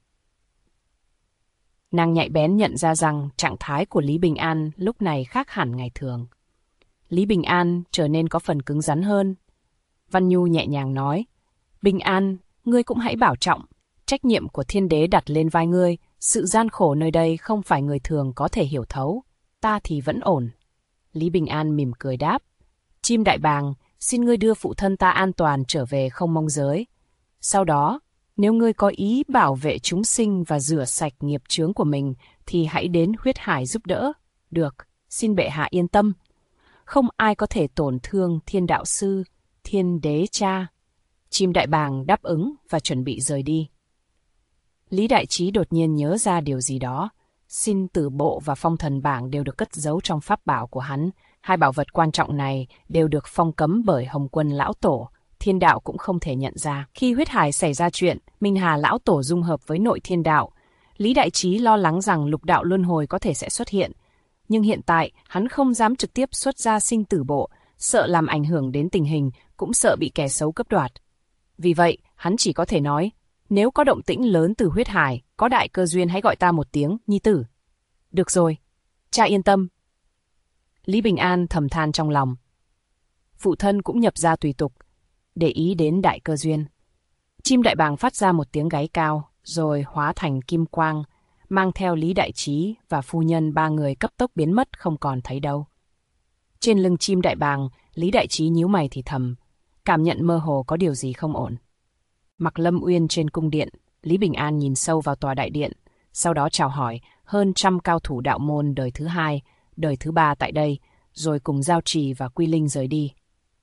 Nàng nhạy bén nhận ra rằng trạng thái của Lý Bình An lúc này khác hẳn ngày thường. Lý Bình An trở nên có phần cứng rắn hơn. Văn Nhu nhẹ nhàng nói, Bình An, ngươi cũng hãy bảo trọng. Trách nhiệm của thiên đế đặt lên vai ngươi, sự gian khổ nơi đây không phải người thường có thể hiểu thấu. Ta thì vẫn ổn. Lý Bình An mỉm cười đáp, Chim Đại Bàng, xin ngươi đưa phụ thân ta an toàn trở về Không Mông Giới. Sau đó, nếu ngươi có ý bảo vệ chúng sinh và rửa sạch nghiệp chướng của mình, thì hãy đến Huyết Hải giúp đỡ. Được, xin bệ hạ yên tâm. Không ai có thể tổn thương Thiên Đạo Sư, Thiên Đế Cha. Chim Đại Bàng đáp ứng và chuẩn bị rời đi. Lý Đại Trí đột nhiên nhớ ra điều gì đó. Sinh Tử Bộ và Phong Thần Bảng đều được cất giấu trong pháp bảo của hắn. Hai bảo vật quan trọng này đều được phong cấm bởi Hồng Quân Lão Tổ. Thiên Đạo cũng không thể nhận ra. Khi Huyết Hải xảy ra chuyện, Minh Hà Lão Tổ dung hợp với Nội Thiên Đạo. Lý Đại Trí lo lắng rằng lục đạo luân hồi có thể sẽ xuất hiện. Nhưng hiện tại, hắn không dám trực tiếp xuất ra Sinh Tử Bộ, sợ làm ảnh hưởng đến tình hình, cũng sợ bị kẻ xấu cướp đoạt. Vì vậy, hắn chỉ có thể nói, nếu có động tĩnh lớn từ Huyết Hải, có đại cơ duyên hãy gọi ta một tiếng, nhi tử. Được rồi, cha yên tâm. Lý Bình An thầm than trong lòng. Phụ thân cũng nhập ra tùy tục, để ý đến đại cơ duyên. Chim Đại Bàng phát ra một tiếng gáy cao, rồi hóa thành kim quang, mang theo Lý Đại Trí và phu nhân 3 người cấp tốc biến mất không còn thấy đâu. Trên lưng Chim Đại Bàng, Lý Đại Trí nhíu mày thì thầm, cảm nhận mơ hồ có điều gì không ổn. Mặc Lâm Uyên trên cung điện, Lý Bình An nhìn sâu vào tòa đại điện, sau đó chào hỏi hơn 100 cao thủ đạo môn đời thứ 2, đời thứ 3 tại đây, rồi cùng Giao Trì và Quy Linh rời đi.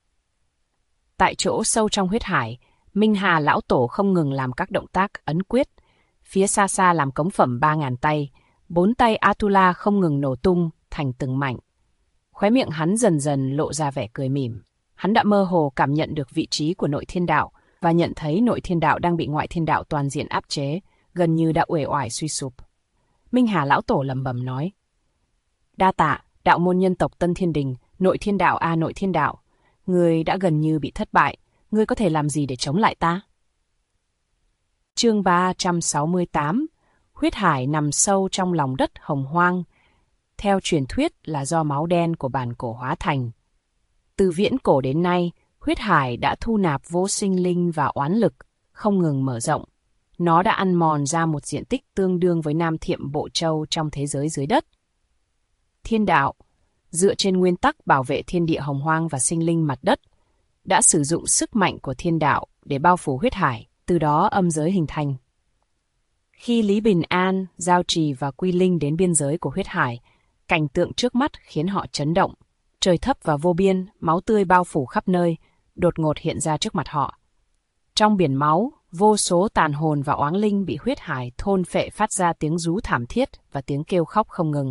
Tại chỗ sâu trong Huyết Hải, Minh Hà Lão Tổ không ngừng làm các động tác ấn quyết. Phía xa xa làm cống phẩm 3.000 tay, 4 tay Atula không ngừng nổ tung thành từng mảnh. Khóe miệng hắn dần dần lộ ra vẻ cười mỉm. Hắn đã mơ hồ cảm nhận được vị trí của Nội Thiên Đạo và nhận thấy Nội Thiên Đạo đang bị Ngoại Thiên Đạo toàn diện áp chế, gần như đã uể oải suy sụp. Minh Hà Lão Tổ lẩm bẩm nói, đa tạ, đạo môn nhân tộc Tân Thiên Đình, Nội Thiên Đạo a Nội Thiên Đạo. Ngươi đã gần như bị thất bại, ngươi có thể làm gì để chống lại ta? Chương 368, Huyết Hải nằm sâu trong lòng đất hồng hoang. Theo truyền thuyết là do máu đen của bản cổ hóa thành. Từ viễn cổ đến nay, Huyết Hải đã thu nạp vô sinh linh và oán lực, không ngừng mở rộng. Nó đã ăn mòn ra một diện tích tương đương với Nam Thiệm Bộ Châu trong thế giới dưới đất. Thiên Đạo, dựa trên nguyên tắc bảo vệ thiên địa hồng hoang và sinh linh mặt đất, đã sử dụng sức mạnh của Thiên Đạo để bao phủ Huyết Hải, từ đó âm giới hình thành. Khi Lý Bình An, Giao Trì và Quy Linh đến biên giới của Huyết Hải, cảnh tượng trước mắt khiến họ chấn động. Trời thấp và vô biên, máu tươi bao phủ khắp nơi, đột ngột hiện ra trước mặt họ. Trong biển máu, vô số tàn hồn và oáng linh bị Huyết Hải thôn phệ phát ra tiếng rú thảm thiết và tiếng kêu khóc không ngừng.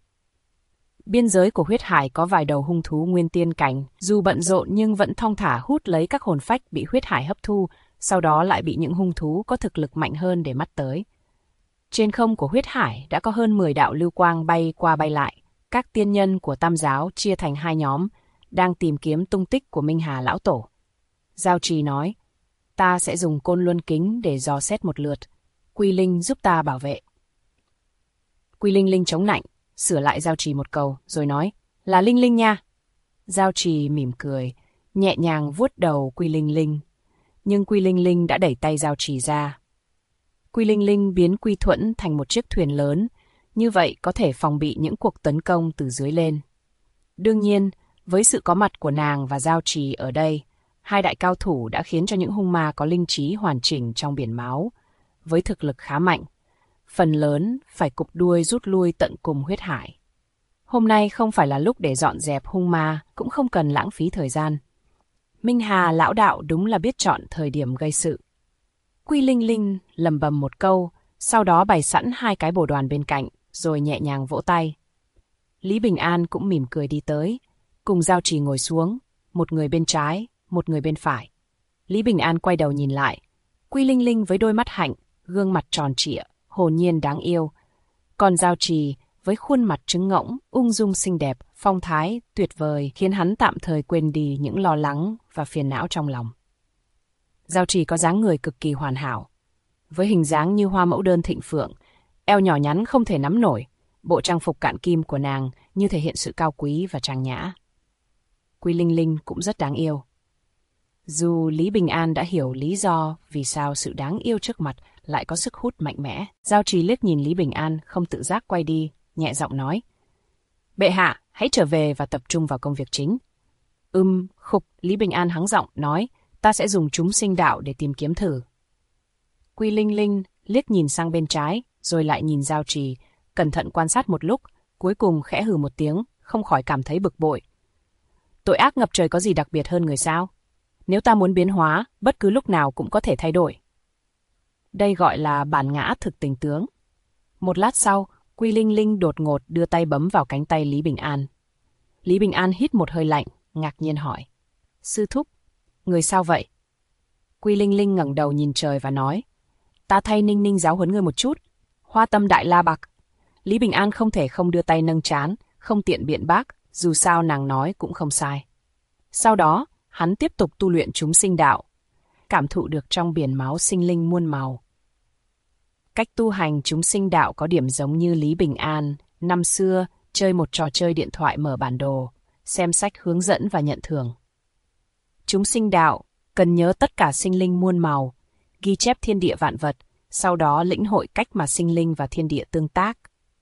Biên giới của Huyết Hải có vài đầu hung thú nguyên tiên cảnh, dù bận rộn nhưng vẫn thong thả hút lấy các hồn phách bị Huyết Hải hấp thu, sau đó lại bị những hung thú có thực lực mạnh hơn để mắt tới. Trên không của huyết hải đã có hơn 10 đạo lưu quang bay qua bay lại. Các tiên nhân của Tam giáo chia thành hai nhóm, đang tìm kiếm tung tích của Minh Hà lão tổ. Giao Trì nói, ta sẽ dùng Côn Luân Kính để dò xét một lượt. Quy Linh giúp ta bảo vệ. Quy Linh Linh chống nạnh, sửa lại Giao Trì một câu, rồi nói, là Linh Linh nha. Giao Trì mỉm cười, nhẹ nhàng vuốt đầu Quy Linh Linh. Nhưng Quy Linh Linh đã đẩy tay Giao Trì ra. Quy Linh Linh biến Quy Thuẫn thành một chiếc thuyền lớn, như vậy có thể phòng bị những cuộc tấn công từ dưới lên. Đương nhiên, với sự có mặt của nàng và Giao Trì ở đây, hai đại cao thủ đã khiến cho những hung ma có linh trí hoàn chỉnh trong biển máu, với thực lực khá mạnh, phần lớn phải cụp đuôi rút lui tận cùng huyết hải. Hôm nay không phải là lúc để dọn dẹp hung ma, cũng không cần lãng phí thời gian. Minh Hà lão đạo đúng là biết chọn thời điểm gây sự. Quy Linh Linh lầm bầm một câu, sau đó bày sẵn hai cái bồ đoàn bên cạnh, rồi nhẹ nhàng vỗ tay. Lý Bình An cũng mỉm cười đi tới, cùng Giao Trì ngồi xuống, một người bên trái, một người bên phải. Lý Bình An quay đầu nhìn lại, Quy Linh Linh với đôi mắt hạnh, gương mặt tròn trịa, hồn nhiên đáng yêu. Còn Giao Trì với khuôn mặt trứng ngỗng, ung dung xinh đẹp, phong thái tuyệt vời, khiến hắn tạm thời quên đi những lo lắng và phiền não trong lòng. Giao Trì có dáng người cực kỳ hoàn hảo, với hình dáng như hoa mẫu đơn thịnh phượng, eo nhỏ nhắn không thể nắm nổi, bộ trang phục cạn kim của nàng như thể hiện sự cao quý và trang nhã. Quy Linh Linh cũng rất đáng yêu. Dù Lý Bình An đã hiểu lý do vì sao sự đáng yêu trước mặt lại có sức hút mạnh mẽ, Giao Trì liếc nhìn Lý Bình An không tự giác quay đi, nhẹ giọng nói. Bệ hạ, hãy trở về và tập trung vào công việc chính. Khục, Lý Bình An hắng giọng nói, ta sẽ dùng chúng sinh đạo để tìm kiếm thử. Quy Linh Linh liếc nhìn sang bên trái, rồi lại nhìn Giao Trì, cẩn thận quan sát một lúc, cuối cùng khẽ hừ một tiếng, không khỏi cảm thấy bực bội. Tội ác ngập trời có gì đặc biệt hơn người sao? Nếu ta muốn biến hóa, bất cứ lúc nào cũng có thể thay đổi. Đây gọi là bản ngã thực tình tướng. Một lát sau, Quy Linh Linh đột ngột đưa tay bấm vào cánh tay Lý Bình An. Lý Bình An hít một hơi lạnh, ngạc nhiên hỏi. Sư thúc, người sao vậy? Quy Linh Linh ngẩng đầu nhìn trời và nói. Ta thay Ninh Ninh giáo huấn ngươi một chút. Hoa tâm đại la bạc. Lý Bình An không thể không đưa tay nâng trán, không tiện biện bác, dù sao nàng nói cũng không sai. Sau đó, hắn tiếp tục tu luyện chúng sinh đạo, cảm thụ được trong biển máu sinh linh muôn màu. Cách tu hành chúng sinh đạo có điểm giống như Lý Bình An, năm xưa, chơi một trò chơi điện thoại mở bản đồ, xem sách hướng dẫn và nhận thưởng. Chúng sinh đạo cần nhớ tất cả sinh linh muôn màu, ghi chép thiên địa vạn vật, sau đó lĩnh hội cách mà sinh linh và thiên địa tương tác.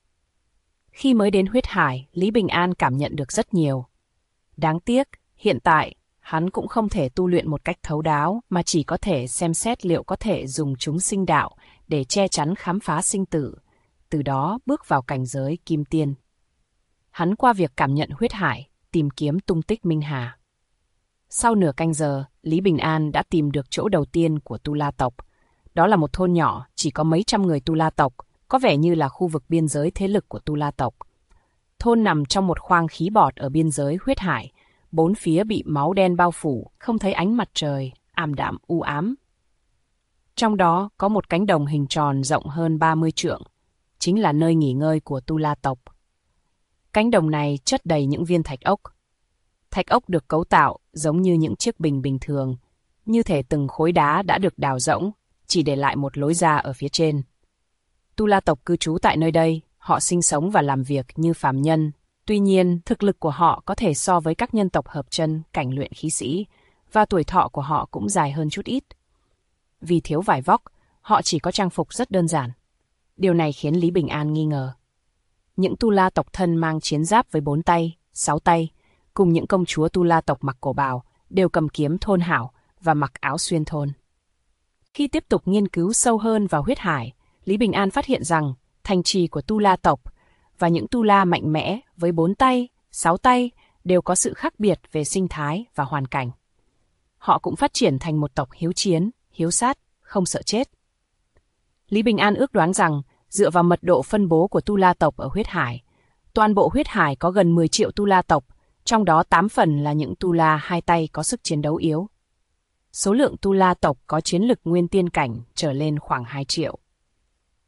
Khi mới đến huyết hải, Lý Bình An cảm nhận được rất nhiều. Đáng tiếc, hiện tại, hắn cũng không thể tu luyện một cách thấu đáo, mà chỉ có thể xem xét liệu có thể dùng chúng sinh đạo để che chắn khám phá sinh tử, từ đó bước vào cảnh giới kim tiên. Hắn qua việc cảm nhận huyết hải, tìm kiếm tung tích Minh Hà. Sau nửa canh giờ, Lý Bình An đã tìm được chỗ đầu tiên của Tu La tộc. Đó là một thôn nhỏ, chỉ có mấy trăm người Tu La tộc, có vẻ như là khu vực biên giới thế lực của Tu La tộc. Thôn nằm trong một khoang khí bọt ở biên giới huyết hải, bốn phía bị máu đen bao phủ, không thấy ánh mặt trời, ảm đạm u ám. Trong đó có một cánh đồng hình tròn rộng hơn 30 trượng, chính là nơi nghỉ ngơi của Tu La tộc. Cánh đồng này chất đầy những viên thạch ốc. Thạch ốc được cấu tạo giống như những chiếc bình bình thường, như thể từng khối đá đã được đào rỗng, chỉ để lại một lối ra ở phía trên. Tu La tộc cư trú tại nơi đây, họ sinh sống và làm việc như phàm nhân. Tuy nhiên, thực lực của họ có thể so với các nhân tộc hợp chân, cảnh luyện khí sĩ, và tuổi thọ của họ cũng dài hơn chút ít. Vì thiếu vải vóc, họ chỉ có trang phục rất đơn giản. Điều này khiến Lý Bình An nghi ngờ. Những Tu La tộc thân mang chiến giáp với 4 tay, 6 tay, cùng những công chúa Tu La tộc mặc cổ bào, đều cầm kiếm thôn hảo và mặc áo xuyên thôn. Khi tiếp tục nghiên cứu sâu hơn vào huyết hải, Lý Bình An phát hiện rằng thành trì của Tu La tộc và những Tu La mạnh mẽ với 4 tay, 6 tay đều có sự khác biệt về sinh thái và hoàn cảnh. Họ cũng phát triển thành một tộc hiếu chiến, hiếu sát, không sợ chết. Lý Bình An ước đoán rằng, dựa vào mật độ phân bố của Tu La tộc ở huyết hải, toàn bộ huyết hải có gần 10 triệu Tu La tộc, trong đó 8 phần là những Tu La hai tay có sức chiến đấu yếu. Số lượng Tu La tộc có chiến lực nguyên tiên cảnh trở lên khoảng 2 triệu.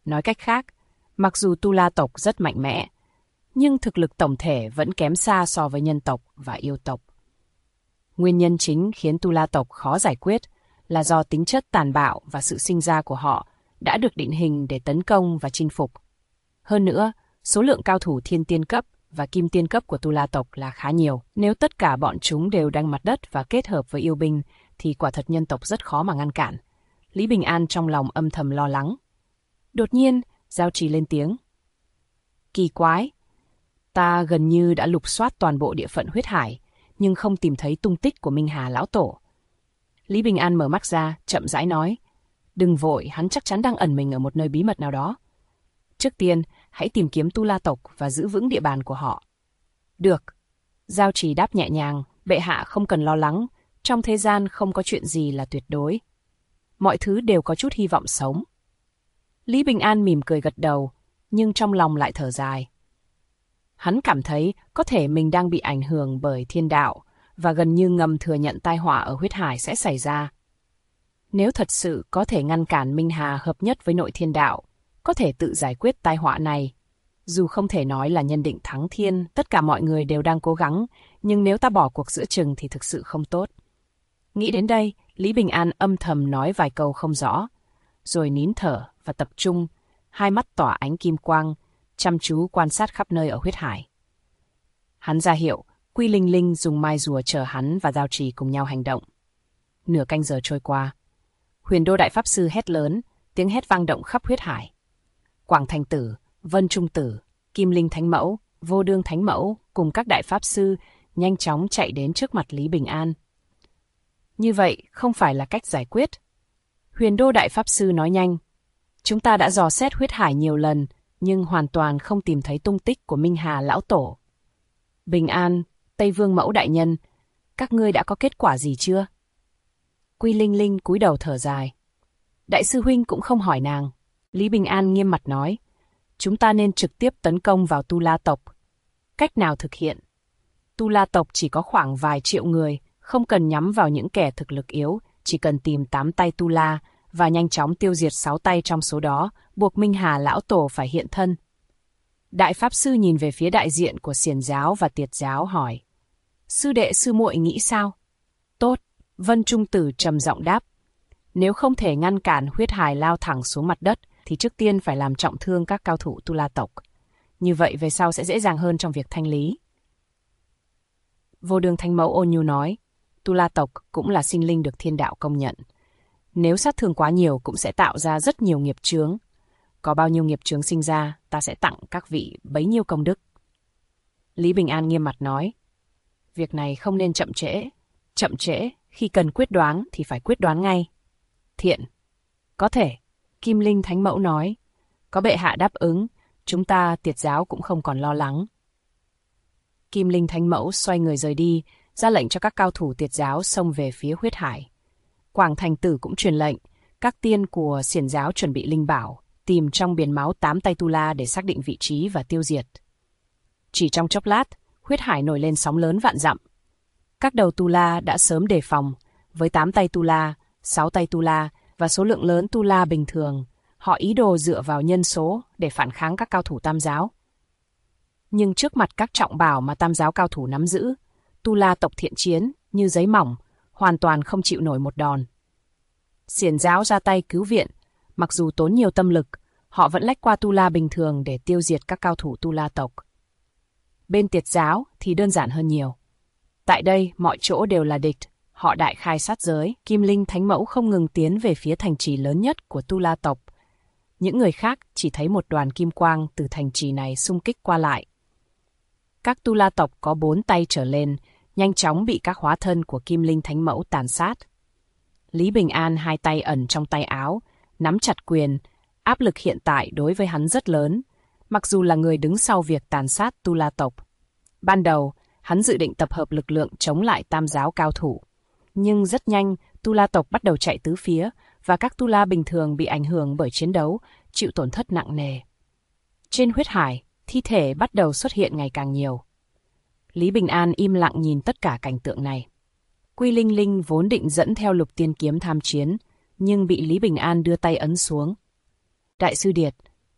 Nói cách khác, mặc dù Tu La tộc rất mạnh mẽ, nhưng thực lực tổng thể vẫn kém xa so với nhân tộc và yêu tộc. Nguyên nhân chính khiến Tu La tộc khó giải quyết là do tính chất tàn bạo và sự sinh ra của họ đã được định hình để tấn công và chinh phục. Hơn nữa, số lượng cao thủ thiên tiên cấp và kim tiên cấp của Tu La tộc là khá nhiều. Nếu tất cả bọn chúng đều đang mặt đất và kết hợp với yêu binh, thì quả thật nhân tộc rất khó mà ngăn cản. Lý Bình An trong lòng âm thầm lo lắng. Đột nhiên, Giao Trì lên tiếng. Kỳ quái, ta gần như đã lục soát toàn bộ địa phận huyết hải, nhưng không tìm thấy tung tích của Minh Hà lão tổ. Lý Bình An mở mắt ra, chậm rãi nói. Đừng vội, hắn chắc chắn đang ẩn mình ở một nơi bí mật nào đó. Trước tiên, hãy tìm kiếm Tu La tộc và giữ vững địa bàn của họ. Được. Giao Trì đáp nhẹ nhàng, bệ hạ không cần lo lắng, trong thế gian không có chuyện gì là tuyệt đối. Mọi thứ đều có chút hy vọng sống. Lý Bình An mỉm cười gật đầu, nhưng trong lòng lại thở dài. Hắn cảm thấy có thể mình đang bị ảnh hưởng bởi thiên đạo và gần như ngầm thừa nhận tai họa ở huyết hải sẽ xảy ra. Nếu thật sự có thể ngăn cản Minh Hà hợp nhất với nội thiên đạo, có thể tự giải quyết tai họa này. Dù không thể nói là nhân định thắng thiên, tất cả mọi người đều đang cố gắng, nhưng nếu ta bỏ cuộc giữa chừng thì thực sự không tốt. Nghĩ đến đây, Lý Bình An âm thầm nói vài câu không rõ, rồi nín thở và tập trung, hai mắt tỏa ánh kim quang, chăm chú quan sát khắp nơi ở huyết hải. Hắn ra hiệu, Quy Linh Linh dùng mai rùa chờ hắn và Giao Trì cùng nhau hành động. Nửa canh giờ trôi qua. Huyền Đô Đại Pháp Sư hét lớn, tiếng hét vang động khắp huyết hải. Quảng Thành Tử, Vân Trung Tử, Kim Linh Thánh Mẫu, Vô Đương Thánh Mẫu cùng các đại pháp sư nhanh chóng chạy đến trước mặt Lý Bình An. Như vậy không phải là cách giải quyết. Huyền Đô Đại Pháp Sư nói nhanh. Chúng ta đã dò xét huyết hải nhiều lần, nhưng hoàn toàn không tìm thấy tung tích của Minh Hà lão tổ. Bình An, Tây Vương Mẫu đại nhân, các ngươi đã có kết quả gì chưa? Quy Linh Linh cúi đầu thở dài. Đại sư huynh cũng không hỏi nàng. Lý Bình An nghiêm mặt nói. Chúng ta nên trực tiếp tấn công vào Tu La tộc. Cách nào thực hiện? Tu La tộc chỉ có khoảng vài triệu người, không cần nhắm vào những kẻ thực lực yếu, chỉ cần tìm 8 tay Tu La và nhanh chóng tiêu diệt 6 tay trong số đó, buộc Minh Hà lão tổ phải hiện thân. Đại Pháp Sư nhìn về phía đại diện của Xiển giáo và Tiệt giáo hỏi. Sư đệ sư muội nghĩ sao? Tốt, Vân Trung Tử trầm giọng đáp. Nếu không thể ngăn cản huyết hải lao thẳng xuống mặt đất, thì trước tiên phải làm trọng thương các cao thủ Tu La tộc. Như vậy về sau sẽ dễ dàng hơn trong việc thanh lý. Vô Đương Thánh Mẫu ôn nhu nói, Tu La tộc cũng là sinh linh được thiên đạo công nhận. Nếu sát thương quá nhiều cũng sẽ tạo ra rất nhiều nghiệp chướng. Có bao nhiêu nghiệp chướng sinh ra, ta sẽ tặng các vị bấy nhiêu công đức. Lý Bình An nghiêm mặt nói, việc này không nên chậm trễ. Chậm trễ, khi cần quyết đoán thì phải quyết đoán ngay. Thiện. Có thể. Kim Linh Thánh Mẫu nói, có bệ hạ đáp ứng, chúng ta Tiệt giáo cũng không còn lo lắng. Kim Linh Thánh Mẫu xoay người rời đi, ra lệnh cho các cao thủ Tiệt giáo xông về phía huyết hải. Quảng Thành Tử cũng truyền lệnh, các tiên của Xiển giáo chuẩn bị linh bảo, tìm trong biển máu 8 tay Tu La để xác định vị trí và tiêu diệt. Chỉ trong chốc lát, huyết hải nổi lên sóng lớn vạn dặm. Các đầu Tu La đã sớm đề phòng, với 8 tay Tu La, 6 tay Tu La và số lượng lớn Tu La bình thường, họ ý đồ dựa vào nhân số để phản kháng các cao thủ Tam giáo. Nhưng trước mặt các trọng bảo mà Tam giáo cao thủ nắm giữ, Tu La tộc thiện chiến như giấy mỏng, hoàn toàn không chịu nổi một đòn. Xiển giáo ra tay cứu viện, mặc dù tốn nhiều tâm lực, họ vẫn lách qua Tu La bình thường để tiêu diệt các cao thủ Tu La tộc. Bên Tiệt giáo thì đơn giản hơn nhiều. Tại đây mọi chỗ đều là địch, họ đại khai sát giới, Kim Linh Thánh Mẫu không ngừng tiến về phía thành trì lớn nhất của Tu La tộc. Những người khác chỉ thấy một đoàn kim quang từ thành trì này xung kích qua lại. Các Tu La tộc có 4 tay trở lên, nhanh chóng bị các hóa thân của Kim Linh Thánh Mẫu tàn sát. Lý Bình An hai tay ẩn trong tay áo, nắm chặt quyền, áp lực hiện tại đối với hắn rất lớn, mặc dù là người đứng sau việc tàn sát Tu La tộc. Ban đầu, hắn dự định tập hợp lực lượng chống lại Tam giáo cao thủ. Nhưng rất nhanh, Tu La tộc bắt đầu chạy tứ phía, và các Tu La bình thường bị ảnh hưởng bởi chiến đấu, chịu tổn thất nặng nề. Trên huyết hải, thi thể bắt đầu xuất hiện ngày càng nhiều. Lý Bình An im lặng nhìn tất cả cảnh tượng này. Quy Linh Linh vốn định dẫn theo Lục Tiên Kiếm tham chiến, nhưng bị Lý Bình An đưa tay ấn xuống. Đại sư Điệt,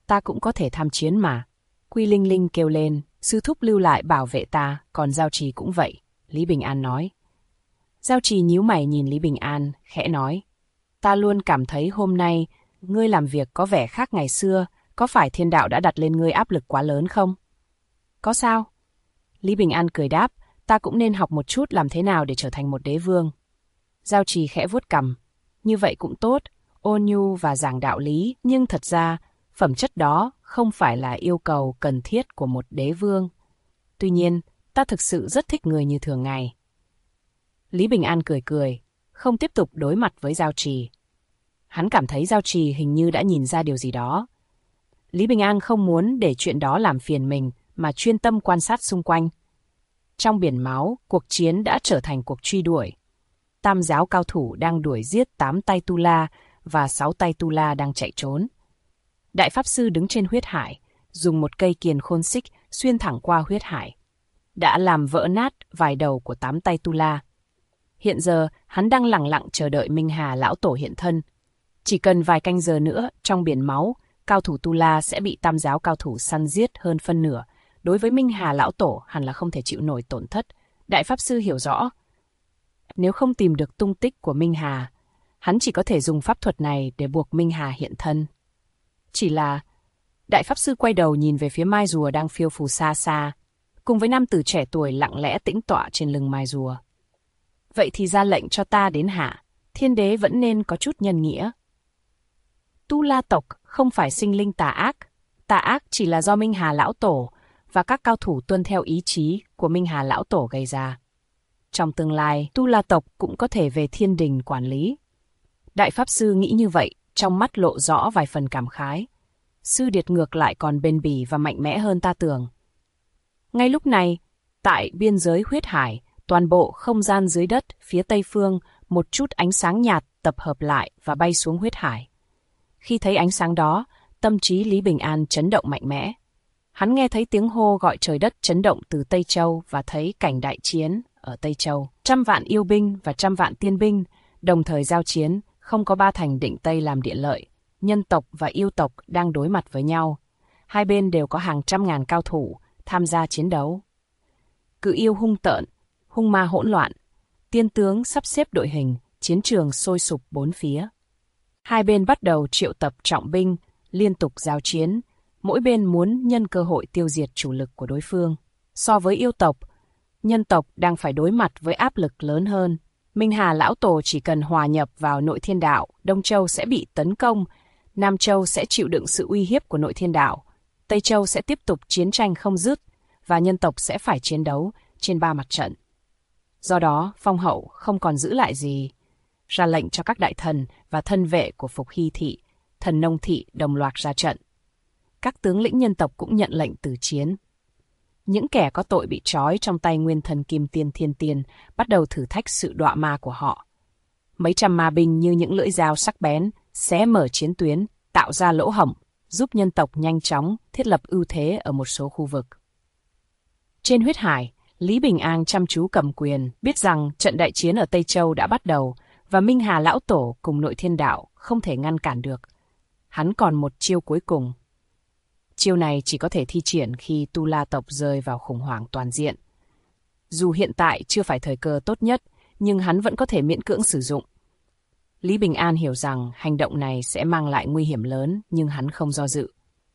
ta cũng có thể tham chiến mà. Quy Linh Linh kêu lên, sư thúc lưu lại bảo vệ ta, còn Giao Trì cũng vậy, Lý Bình An nói. Giao Trì nhíu mày nhìn Lý Bình An, khẽ nói, ta luôn cảm thấy hôm nay ngươi làm việc có vẻ khác ngày xưa, có phải thiên đạo đã đặt lên ngươi áp lực quá lớn không? Có sao? Lý Bình An cười đáp, ta cũng nên học một chút làm thế nào để trở thành một đế vương. Giao Trì khẽ vuốt cằm, như vậy cũng tốt, ôn nhu và giảng đạo lý, nhưng thật ra, phẩm chất đó không phải là yêu cầu cần thiết của một đế vương. Tuy nhiên, ta thực sự rất thích người như thường ngày. Lý Bình An cười cười, không tiếp tục đối mặt với Giao Trì. Hắn cảm thấy Giao Trì hình như đã nhìn ra điều gì đó. Lý Bình An không muốn để chuyện đó làm phiền mình, mà chuyên tâm quan sát xung quanh. Trong biển máu, cuộc chiến đã trở thành cuộc truy đuổi. Tam giáo cao thủ đang đuổi giết 8 tay Tu La và 6 tay Tu La đang chạy trốn. Đại Pháp Sư đứng trên huyết hải, dùng một cây kiền khôn xích xuyên thẳng qua huyết hải. Đã làm vỡ nát vài đầu của 8 tay Tu La. Hiện giờ, hắn đang lẳng lặng chờ đợi Minh Hà Lão Tổ hiện thân. Chỉ cần vài canh giờ nữa, trong biển máu, cao thủ Tu La sẽ bị tam giáo cao thủ săn giết hơn phân nửa. Đối với Minh Hà Lão Tổ hẳn là không thể chịu nổi tổn thất. Đại Pháp Sư hiểu rõ. Nếu không tìm được tung tích của Minh Hà, hắn chỉ có thể dùng pháp thuật này để buộc Minh Hà hiện thân. Chỉ là, Đại Pháp Sư quay đầu nhìn về phía mai rùa đang phiêu phù xa xa, cùng với nam tử trẻ tuổi lặng lẽ tĩnh tọa trên lưng mai rùa. Vậy thì ra lệnh cho ta đến hạ, thiên đế vẫn nên có chút nhân nghĩa. Tu La tộc không phải sinh linh tà ác chỉ là do Minh Hà Lão Tổ và các cao thủ tuân theo ý chí của Minh Hà Lão Tổ gây ra. Trong tương lai, Tu La tộc cũng có thể về thiên đình quản lý. Đại Pháp Sư nghĩ như vậy, trong mắt lộ rõ vài phần cảm khái. Sư điệt ngược lại còn bền bỉ và mạnh mẽ hơn ta tưởng. Ngay lúc này, tại biên giới huyết hải, toàn bộ không gian dưới đất phía tây phương, một chút ánh sáng nhạt tập hợp lại và bay xuống huyết hải. Khi thấy ánh sáng đó, tâm trí Lý Bình An chấn động mạnh mẽ. Hắn nghe thấy tiếng hô gọi trời đất chấn động từ Tây Châu và thấy cảnh đại chiến ở Tây Châu. 100 vạn yêu binh và 100 vạn tiên binh đồng thời giao chiến, không có ba thành Định Tây làm địa lợi. Nhân tộc và yêu tộc đang đối mặt với nhau. Hai bên đều có hàng trăm ngàn cao thủ tham gia chiến đấu. Cự yêu hung tợn, hung ma hỗn loạn, tiên tướng sắp xếp đội hình, chiến trường sôi sục bốn phía. Hai bên bắt đầu triệu tập trọng binh, liên tục giao chiến, mỗi bên muốn nhân cơ hội tiêu diệt chủ lực của đối phương. So với yêu tộc, nhân tộc đang phải đối mặt với áp lực lớn hơn. Minh Hà Lão Tổ chỉ cần hòa nhập vào nội thiên đạo, Đông Châu sẽ bị tấn công, Nam Châu sẽ chịu đựng sự uy hiếp của nội thiên đạo, Tây Châu sẽ tiếp tục chiến tranh không dứt, và nhân tộc sẽ phải chiến đấu trên 3 mặt trận. Do đó, Phong Hậu không còn giữ lại gì, ra lệnh cho các đại thần và thân vệ của Phục Hy Thị, Thần Nông Thị đồng loạt ra trận. Các tướng lĩnh nhân tộc cũng nhận lệnh từ chiến. Những kẻ có tội bị trói trong tay nguyên thần Kim Tiên Thiên Tiên bắt đầu thử thách sự đọa ma của họ. Mấy trăm ma binh như những lưỡi dao sắc bén, xé mở chiến tuyến, tạo ra lỗ hổng, giúp nhân tộc nhanh chóng thiết lập ưu thế ở một số khu vực. Trên huyết hải, Lý Bình An chăm chú cầm quyền, biết rằng trận đại chiến ở Tây Châu đã bắt đầu và Minh Hà Lão Tổ cùng nội thiên đạo không thể ngăn cản được. Hắn còn một chiêu cuối cùng. Chiêu này chỉ có thể thi triển khi Tu La tộc rơi vào khủng hoảng toàn diện. Dù hiện tại chưa phải thời cơ tốt nhất, nhưng hắn vẫn có thể miễn cưỡng sử dụng. Lý Bình An hiểu rằng hành động này sẽ mang lại nguy hiểm lớn, nhưng hắn không do dự.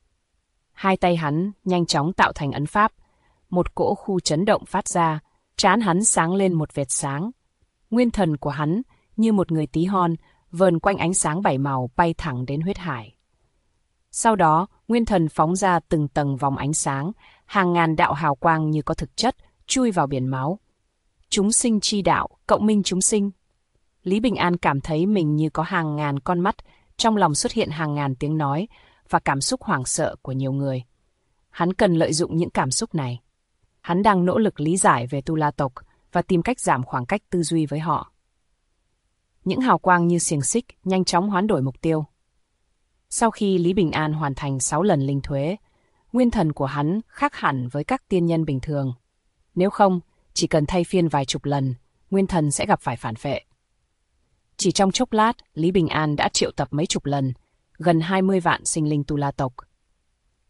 Hai tay hắn nhanh chóng tạo thành ấn pháp, một cỗ khu chấn động phát ra, trán hắn sáng lên một vệt sáng. Nguyên thần của hắn, như một người tí hon, vờn quanh ánh sáng bảy màu bay thẳng đến huyết hải. Sau đó, nguyên thần phóng ra từng tầng vòng ánh sáng, hàng ngàn đạo hào quang như có thực chất, chui vào biển máu. Chúng sinh chi đạo, cộng minh chúng sinh. Lý Bình An cảm thấy mình như có hàng ngàn con mắt, trong lòng xuất hiện hàng ngàn tiếng nói và cảm xúc hoảng sợ của nhiều người. Hắn cần lợi dụng những cảm xúc này. Hắn đang nỗ lực lý giải về Tu La tộc và tìm cách giảm khoảng cách tư duy với họ. Những hào quang như xiềng xích nhanh chóng hoán đổi mục tiêu. Sau khi Lý Bình An hoàn thành 6 lần linh thuế, nguyên thần của hắn khác hẳn với các tiên nhân bình thường. Nếu không, chỉ cần thay phiên vài chục lần, nguyên thần sẽ gặp phải phản phệ. Chỉ trong chốc lát, Lý Bình An đã triệu tập mấy chục lần, gần 20 vạn sinh linh Tu La tộc.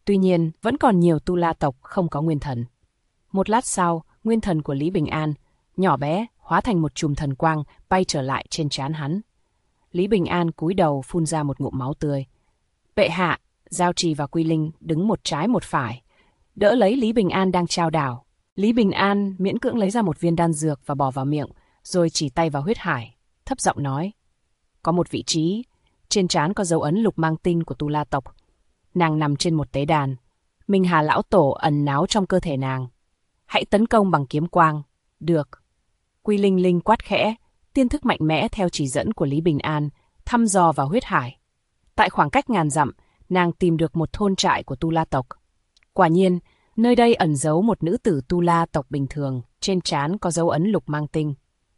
Tuy nhiên, vẫn còn nhiều tu la tộc không có nguyên thần. Một lát sau, nguyên thần của Lý Bình An, nhỏ bé, hóa thành một chùm thần quang, bay trở lại trên trán hắn. Lý Bình An cúi đầu phun ra một ngụm máu tươi. Bệ hạ, Giao Trì và Quy Linh đứng một trái một phải, đỡ lấy Lý Bình An đang chao đảo. Lý Bình An miễn cưỡng lấy ra một viên đan dược và bỏ vào miệng, rồi chỉ tay vào huyết hải, thấp giọng nói. Có một vị trí, trên trán có dấu ấn lục mang tinh của tu la tộc. Nàng nằm trên một tế đàn. Minh Hà lão tổ ẩn náu trong cơ thể nàng. Hãy tấn công bằng kiếm quang. Được. Quy Linh Linh quát khẽ, tiên thức mạnh mẽ theo chỉ dẫn của Lý Bình An, thăm dò vào huyết hải. Tại khoảng cách ngàn dặm, nàng tìm được một thôn trại của tu la tộc. Quả nhiên, nơi đây ẩn giấu một nữ tử tu la tộc bình thường, trên trán có dấu ấn lục mang tinh.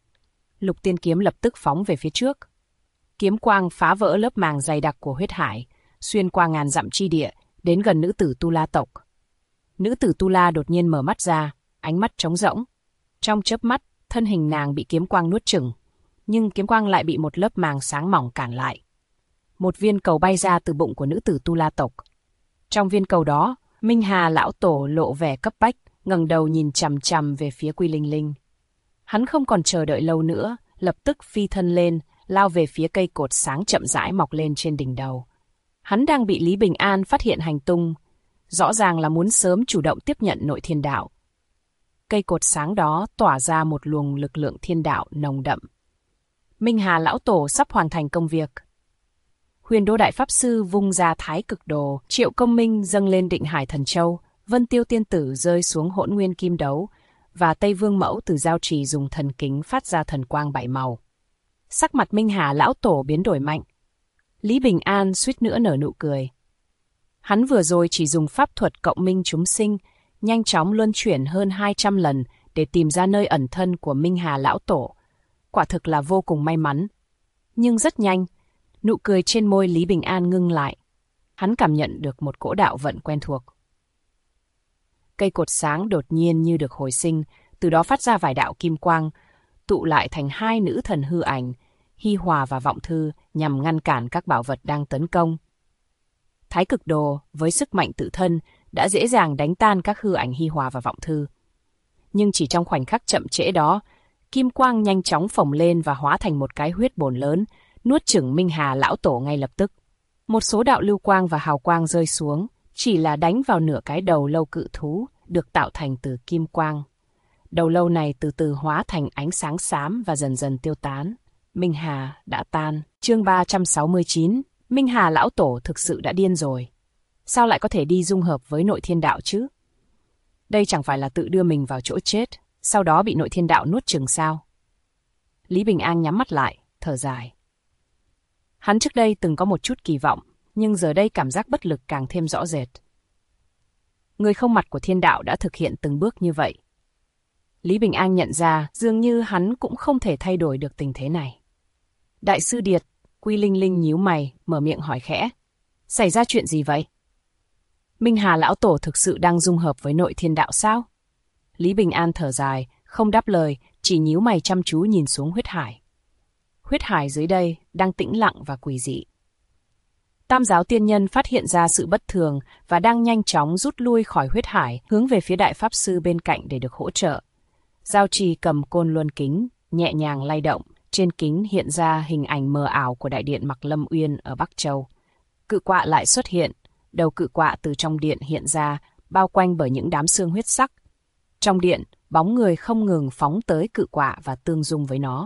Lục tiên kiếm lập tức phóng về phía trước. Kiếm quang phá vỡ lớp màng dày đặc của huyết hải, xuyên qua ngàn dặm chi địa, đến gần nữ tử tu la tộc. Nữ tử tu la đột nhiên mở mắt ra, ánh mắt trống rỗng. Trong chớp mắt, thân hình nàng bị kiếm quang nuốt chửng, nhưng kiếm quang lại bị một lớp màng sáng mỏng cản lại. Một viên cầu bay ra từ bụng của nữ tử tu la tộc. Trong viên cầu đó, Minh Hà lão tổ lộ vẻ cấp bách, ngẩng đầu nhìn chằm chằm về phía Quy Linh Linh. Hắn không còn chờ đợi lâu nữa, lập tức phi thân lên, lao về phía cây cột sáng chậm rãi mọc lên trên đỉnh đầu. Hắn đang bị Lý Bình An phát hiện hành tung, rõ ràng là muốn sớm chủ động tiếp nhận nội thiên đạo. Cây cột sáng đó tỏa ra một luồng lực lượng thiên đạo nồng đậm. Minh Hà lão tổ sắp hoàn thành công việc. Huyền Đô Đại Pháp Sư vung ra Thái Cực Đồ, Triệu Công Minh dâng lên Định Hải Thần Châu, Vân Tiêu Tiên Tử rơi xuống Hỗn Nguyên Kim Đấu, và Tây Vương Mẫu từ Giao Trì dùng thần kính phát ra thần quang 7 màu. Sắc mặt Minh Hà lão tổ biến đổi mạnh. Lý Bình An suýt nữa nở nụ cười. Hắn vừa rồi chỉ dùng pháp thuật cộng minh chúng sinh, nhanh chóng luân chuyển hơn 200 lần để tìm ra nơi ẩn thân của Minh Hà lão tổ. Quả thực là vô cùng may mắn. Nhưng rất nhanh, nụ cười trên môi Lý Bình An ngưng lại. Hắn cảm nhận được một cỗ đạo vận quen thuộc. Cây cột sáng đột nhiên như được hồi sinh, từ đó phát ra vài đạo kim quang, tụ lại thành hai nữ thần hư ảnh, Hi Hòa và Vọng Thư, nhằm ngăn cản các bảo vật đang tấn công. Thái Cực Đồ, với sức mạnh tự thân, đã dễ dàng đánh tan các hư ảnh Hi Hòa và Vọng Thư. Nhưng chỉ trong khoảnh khắc chậm trễ đó, kim quang nhanh chóng phồng lên và hóa thành một cái huyết bồn lớn, nuốt chửng Minh Hà lão tổ ngay lập tức. Một số đạo lưu quang và hào quang rơi xuống, chỉ là đánh vào nửa cái đầu lâu cự thú, được tạo thành từ kim quang. Đầu lâu này từ từ hóa thành ánh sáng xám và dần dần tiêu tán. Minh Hà đã tan. Chương 369. Minh Hà lão tổ thực sự đã điên rồi. Sao lại có thể đi dung hợp với nội thiên đạo chứ? Đây chẳng phải là tự đưa mình vào chỗ chết, sau đó bị nội thiên đạo nuốt chửng sao? Lý Bình An nhắm mắt lại, thở dài. Hắn trước đây từng có một chút kỳ vọng, nhưng giờ đây cảm giác bất lực càng thêm rõ rệt. Người không mặt của thiên đạo đã thực hiện từng bước như vậy. Lý Bình An nhận ra dường như hắn cũng không thể thay đổi được tình thế này. Đại sư Điệt, Quy Linh Linh nhíu mày, mở miệng hỏi khẽ. Xảy ra chuyện gì vậy? Minh Hà lão tổ thực sự đang dung hợp với nội thiên đạo sao? Lý Bình An thở dài, không đáp lời, chỉ nhíu mày chăm chú nhìn xuống huyết hải. Huyết hải dưới đây đang tĩnh lặng và quỷ dị. Tam giáo tiên nhân phát hiện ra sự bất thường và đang nhanh chóng rút lui khỏi huyết hải, hướng về phía đại pháp sư bên cạnh để được hỗ trợ. Giao Trì cầm côn luân kính, nhẹ nhàng lay động, trên kính hiện ra hình ảnh mờ ảo của đại điện Mạc Lâm Uyên ở Bắc Châu. Cự quạ lại xuất hiện, đầu cự quạ từ trong điện hiện ra, bao quanh bởi những đám xương huyết sắc. Trong điện, bóng người không ngừng phóng tới cự quạ và tương dung với nó.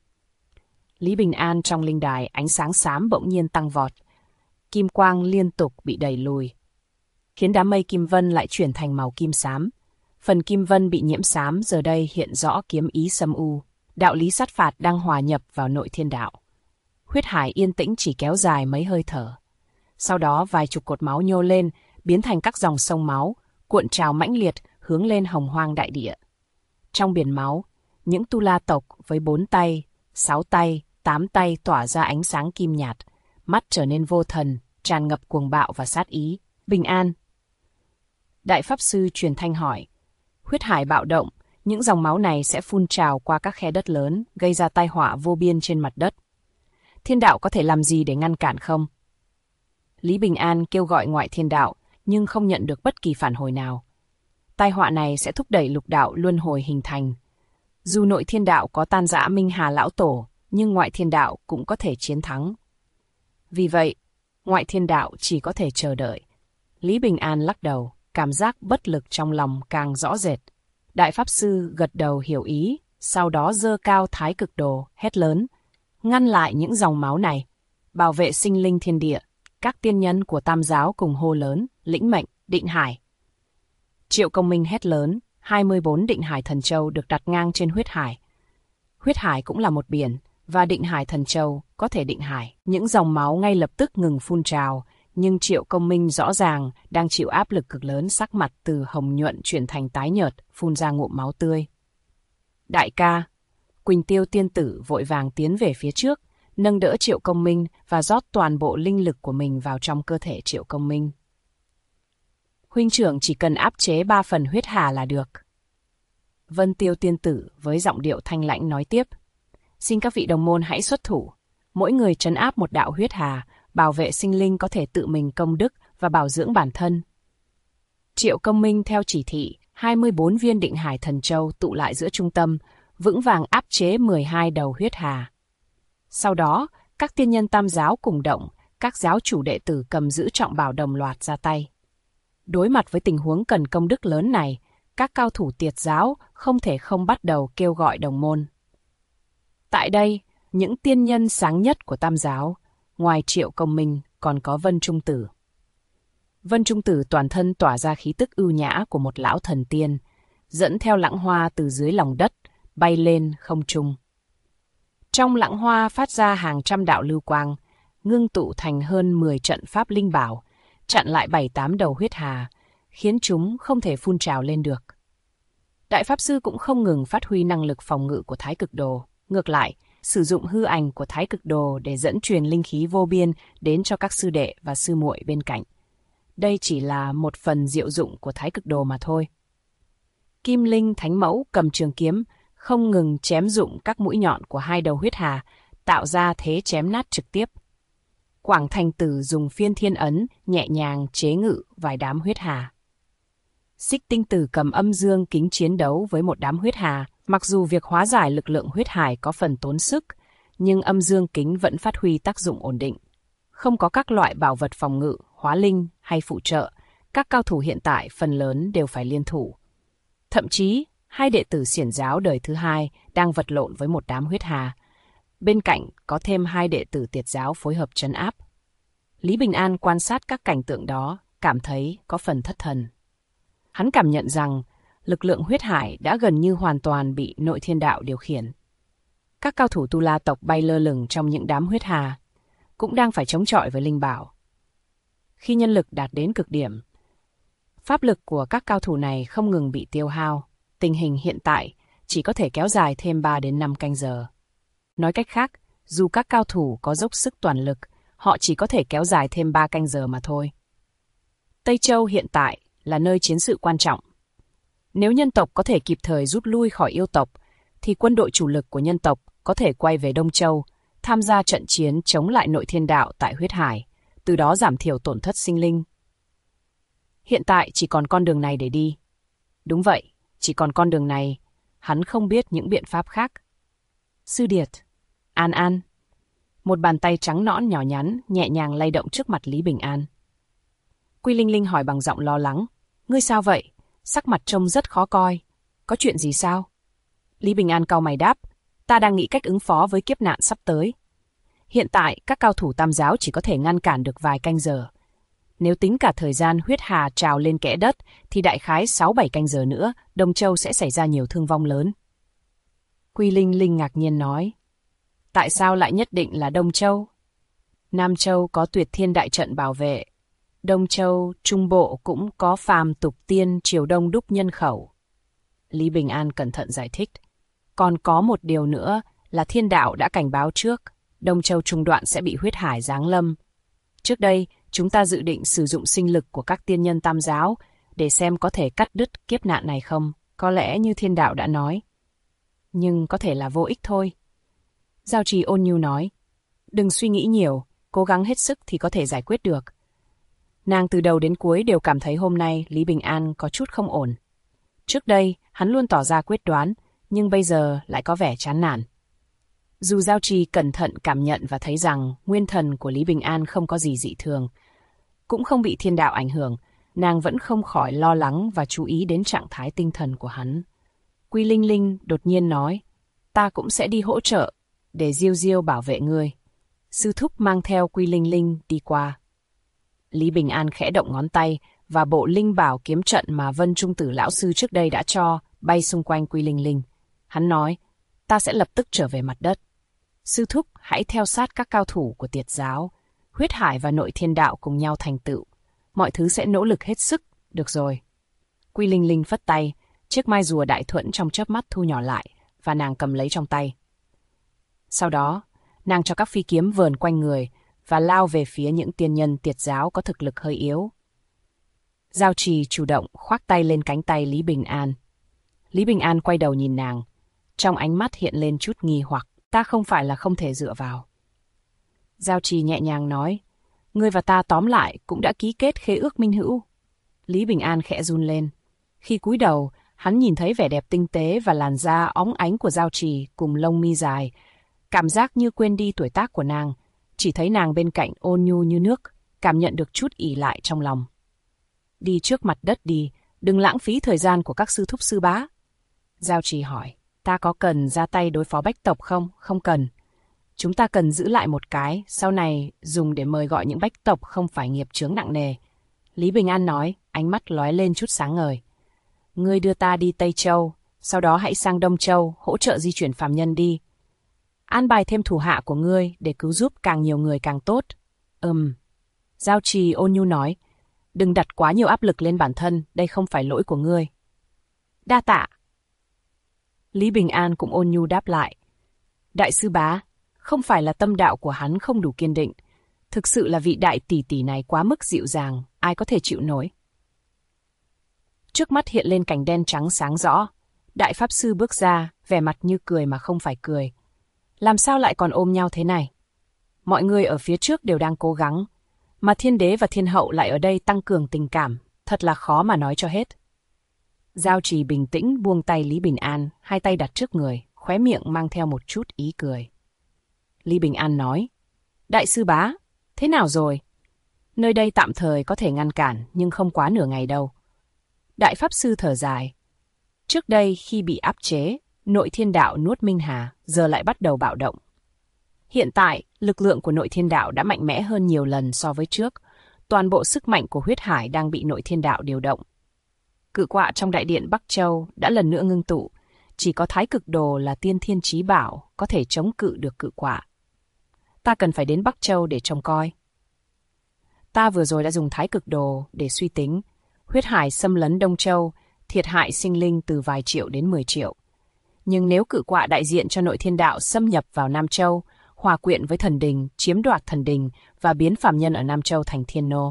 Lý Bình An trong linh đài, ánh sáng xám bỗng nhiên tăng vọt. Kim quang liên tục bị đẩy lùi, khiến đám mây kim vân lại chuyển thành màu kim xám. Phần kim vân bị nhiễm xám giờ đây hiện rõ kiếm ý xâm u. Đạo lý sát phạt đang hòa nhập vào nội thiên đạo. Huyết hải yên tĩnh chỉ kéo dài mấy hơi thở. Sau đó vài chục cột máu nhô lên, biến thành các dòng sông máu, cuộn trào mãnh liệt hướng lên hồng hoang đại địa. Trong biển máu, những tu la tộc với 4 tay, 6 tay, 8 tay tỏa ra ánh sáng kim nhạt, mắt trở nên vô thần, tràn ngập cuồng bạo và sát ý. Bình an. Đại pháp sư truyền thanh hỏi. Huyết hải bạo động, những dòng máu này sẽ phun trào qua các khe đất lớn, gây ra tai họa vô biên trên mặt đất. Thiên đạo có thể làm gì để ngăn cản không? Lý Bình An kêu gọi ngoại thiên đạo, nhưng không nhận được bất kỳ phản hồi nào. Tai họa này sẽ thúc đẩy lục đạo luân hồi hình thành. Dù nội thiên đạo có tan rã Minh Hà Lão Tổ, nhưng ngoại thiên đạo cũng có thể chiến thắng. Vì vậy, ngoại thiên đạo chỉ có thể chờ đợi. Lý Bình An lắc đầu, cảm giác bất lực trong lòng càng rõ rệt. Đại Pháp Sư gật đầu hiểu ý, sau đó giơ cao Thái Cực Đồ, hét lớn. Ngăn lại những dòng máu này, bảo vệ sinh linh thiên địa. Các tiên nhân của Tam giáo cùng hô lớn, lĩnh mệnh, Định Hải. Triệu Công Minh hét lớn, 24 Định Hải Thần Châu được đặt ngang trên huyết hải. Huyết hải cũng là một biển, và Định Hải Thần Châu có thể định hải. Những dòng máu ngay lập tức ngừng phun trào, nhưng Triệu Công Minh rõ ràng đang chịu áp lực cực lớn, sắc mặt từ hồng nhuận chuyển thành tái nhợt, phun ra ngụm máu tươi. Đại ca, Quỳnh Tiêu tiên tử vội vàng tiến về phía trước, nâng đỡ Triệu Công Minh và rót toàn bộ linh lực của mình vào trong cơ thể Triệu Công Minh. Huynh trưởng chỉ cần áp chế 3 phần huyết hà là được. Vân Tiêu tiên tử với giọng điệu thanh lãnh nói tiếp. Xin các vị đồng môn hãy xuất thủ. Mỗi người trấn áp một đạo huyết hà, bảo vệ sinh linh có thể tự mình công đức và bảo dưỡng bản thân. Triệu Công Minh theo chỉ thị, 24 viên Định Hải Thần Châu tụ lại giữa trung tâm, vững vàng áp chế 12 đầu huyết hà. Sau đó, các tiên nhân Tam giáo cùng động, các giáo chủ đệ tử cầm giữ trọng bảo đồng loạt ra tay. Đối mặt với tình huống cần công đức lớn này, các cao thủ Tiệt giáo không thể không bắt đầu kêu gọi đồng môn. Tại đây, những tiên nhân sáng nhất của Tam giáo, ngoài Triệu Công Minh còn có Vân Trung Tử. Vân Trung Tử toàn thân tỏa ra khí tức ưu nhã của một lão thần tiên, dẫn theo lãng hoa từ dưới lòng đất, bay lên không trung. Trong lãng hoa phát ra hàng trăm đạo lưu quang, ngưng tụ thành hơn 10 trận pháp linh bảo, chặn lại 7-8 đầu huyết hà, khiến chúng không thể phun trào lên được. Đại Pháp Sư cũng không ngừng phát huy năng lực phòng ngự của Thái Cực Đồ. Ngược lại, sử dụng hư ảnh của Thái Cực Đồ để dẫn truyền linh khí vô biên đến cho các sư đệ và sư muội bên cạnh. Đây chỉ là một phần diệu dụng của Thái Cực Đồ mà thôi. Kim Linh Thánh Mẫu cầm trường kiếm, không ngừng chém dụng các mũi nhọn của 2 đầu huyết hà, tạo ra thế chém nát trực tiếp. Quảng Thành Tử dùng phiên thiên ấn nhẹ nhàng chế ngự vài đám huyết hà. Xích Tinh Tử cầm âm dương kính chiến đấu với một đám huyết hà. Mặc dù việc hóa giải lực lượng huyết hải có phần tốn sức, nhưng âm dương kính vẫn phát huy tác dụng ổn định. Không có các loại bảo vật phòng ngự, hóa linh hay phụ trợ, các cao thủ hiện tại phần lớn đều phải liên thủ. Thậm chí, 2 đệ tử Xiển giáo đời thứ 2 đang vật lộn với một đám huyết hà. Bên cạnh có thêm 2 đệ tử Tiệt giáo phối hợp trấn áp. Lý Bình An quan sát các cảnh tượng đó, cảm thấy có phần thất thần. Hắn cảm nhận rằng lực lượng huyết hải đã gần như hoàn toàn bị nội thiên đạo điều khiển. Các cao thủ Tu La tộc bay lơ lửng trong những đám huyết hà, cũng đang phải chống chọi với linh bảo. Khi nhân lực đạt đến cực điểm, pháp lực của các cao thủ này không ngừng bị tiêu hao. Tình hình hiện tại chỉ có thể kéo dài thêm 3 đến 5 canh giờ. Nói cách khác, dù các cao thủ có dốc sức toàn lực, họ chỉ có thể kéo dài thêm 3 canh giờ mà thôi. Tây Châu hiện tại là nơi chiến sự quan trọng. Nếu nhân tộc có thể kịp thời rút lui khỏi yêu tộc, thì quân đội chủ lực của nhân tộc có thể quay về Đông Châu, tham gia trận chiến chống lại nội thiên đạo tại huyết hải, từ đó giảm thiểu tổn thất sinh linh. Hiện tại chỉ còn con đường này để đi. Đúng vậy, chỉ còn con đường này, hắn không biết những biện pháp khác. Sư Điệt, An An. Một bàn tay trắng nõn nhỏ nhắn nhẹ nhàng lay động trước mặt Lý Bình An. Quy Linh Linh hỏi bằng giọng lo lắng. Ngươi sao vậy? Sắc mặt trông rất khó coi. Có chuyện gì sao? Lý Bình An cau mày đáp. Ta đang nghĩ cách ứng phó với kiếp nạn sắp tới. Hiện tại, các cao thủ Tam giáo chỉ có thể ngăn cản được vài canh giờ. Nếu tính cả thời gian huyết hà trào lên kẽ đất, thì đại khái 6-7 canh giờ nữa, Đông Châu sẽ xảy ra nhiều thương vong lớn. Quy Linh Linh ngạc nhiên nói. Tại sao lại nhất định là Đông Châu? Nam Châu có Tuyệt Thiên đại trận bảo vệ. Đông Châu, Trung Bộ cũng có phàm tục tiên triều đông đúc nhân khẩu. Lý Bình An cẩn thận giải thích. Còn có một điều nữa là thiên đạo đã cảnh báo trước, Đông Châu trung đoạn sẽ bị huyết hải giáng lâm. Trước đây, chúng ta dự định sử dụng sinh lực của các tiên nhân Tam giáo để xem có thể cắt đứt kiếp nạn này không. Có lẽ như thiên đạo đã nói. Nhưng có thể là vô ích thôi. Giao Trì ôn nhu nói. Đừng suy nghĩ nhiều, cố gắng hết sức thì có thể giải quyết được. Nàng từ đầu đến cuối đều cảm thấy hôm nay Lý Bình An có chút không ổn. Trước đây, hắn luôn tỏ ra quyết đoán, nhưng bây giờ lại có vẻ chán nản. Dù Giao Trì cẩn thận cảm nhận và thấy rằng nguyên thần của Lý Bình An không có gì dị thường, cũng không bị thiên đạo ảnh hưởng, nàng vẫn không khỏi lo lắng và chú ý đến trạng thái tinh thần của hắn. Quy Linh Linh đột nhiên nói, ta cũng sẽ đi hỗ trợ, để Diêu Diêu bảo vệ ngươi. Sư thúc mang theo Quy Linh Linh đi qua. Lý Bình An khẽ động ngón tay, và bộ linh bảo kiếm trận mà Vân Trung Tử lão sư trước đây đã cho bay xung quanh Quy Linh Linh. Hắn nói, ta sẽ lập tức trở về mặt đất. Sư thúc hãy theo sát các cao thủ của Tiệt giáo, huyết hải và nội thiên đạo cùng nhau thành tựu. Mọi thứ sẽ nỗ lực hết sức, được rồi. Quy Linh Linh phất tay, chiếc mai rùa đại thuẫn trong chớp mắt thu nhỏ lại, và nàng cầm lấy trong tay. Sau đó, nàng cho các phi kiếm vờn quanh người và lao về phía những tiên nhân Tiệt giáo có thực lực hơi yếu. Giao Trì chủ động khoác tay lên cánh tay Lý Bình An. Lý Bình An quay đầu nhìn nàng, trong ánh mắt hiện lên chút nghi hoặc. Ta không phải là không thể dựa vào. Giao Trì nhẹ nhàng nói, ngươi và ta tóm lại cũng đã ký kết khế ước minh hữu. Lý Bình An khẽ run lên. Khi cúi đầu, hắn nhìn thấy vẻ đẹp tinh tế và làn da óng ánh của Giao Trì cùng lông mi dài. Cảm giác như quên đi tuổi tác của nàng, chỉ thấy nàng bên cạnh ôn nhu như nước, cảm nhận được chút ỷ lại trong lòng. Đi trước mặt đất đi, đừng lãng phí thời gian của các sư thúc sư bá. Giao Trì hỏi, ta có cần ra tay đối phó bách tộc không? Không cần. Chúng ta cần giữ lại một cái, sau này dùng để mời gọi những bách tộc không phải nghiệp chướng nặng nề. Lý Bình An nói, ánh mắt lóe lên chút sáng ngời. Ngươi đưa ta đi Tây Châu, sau đó hãy sang Đông Châu, hỗ trợ di chuyển phàm nhân đi. An bài thêm thủ hạ của ngươi để cứu giúp càng nhiều người càng tốt. Giao Trì ôn nhu nói, đừng đặt quá nhiều áp lực lên bản thân, đây không phải lỗi của ngươi. Đa tạ. Lý Bình An cũng ôn nhu đáp lại. Đại sư bá, không phải là tâm đạo của hắn không đủ kiên định. Thực sự là vị đại tỷ tỷ này quá mức dịu dàng, ai có thể chịu nổi. Trước mắt hiện lên cảnh đen trắng sáng rõ. Đại pháp sư bước ra, vẻ mặt như cười mà không phải cười. Làm sao lại còn ôm nhau thế này? Mọi người ở phía trước đều đang cố gắng, mà thiên đế và thiên hậu lại ở đây tăng cường tình cảm, thật là khó mà nói cho hết. Giao Trì bình tĩnh buông tay Lý Bình An, hai tay đặt trước người, khóe miệng mang theo một chút ý cười. Lý Bình An nói, đại sư bá, thế nào rồi? Nơi đây tạm thời có thể ngăn cản, nhưng không quá nửa ngày đâu. Đại pháp sư thở dài. Trước đây khi bị áp chế, nội thiên đạo nuốt Minh Hà, giờ lại bắt đầu bạo động. Hiện tại, lực lượng của nội thiên đạo đã mạnh mẽ hơn nhiều lần so với trước. Toàn bộ sức mạnh của huyết hải đang bị nội thiên đạo điều động. Cự quạ trong đại điện Bắc Châu đã lần nữa ngưng tụ. Chỉ có Thái Cực Đồ là tiên thiên chí bảo có thể chống cự được cự quạ. Ta cần phải đến Bắc Châu để trông coi. Ta vừa rồi đã dùng Thái Cực Đồ để suy tính. Huyết hải xâm lấn Đông Châu, thiệt hại sinh linh từ vài triệu đến 10 triệu. Nhưng nếu cự quạ đại diện cho nội thiên đạo xâm nhập vào Nam Châu, hòa quyện với thần đình, chiếm đoạt thần đình và biến phàm nhân ở Nam Châu thành thiên nô,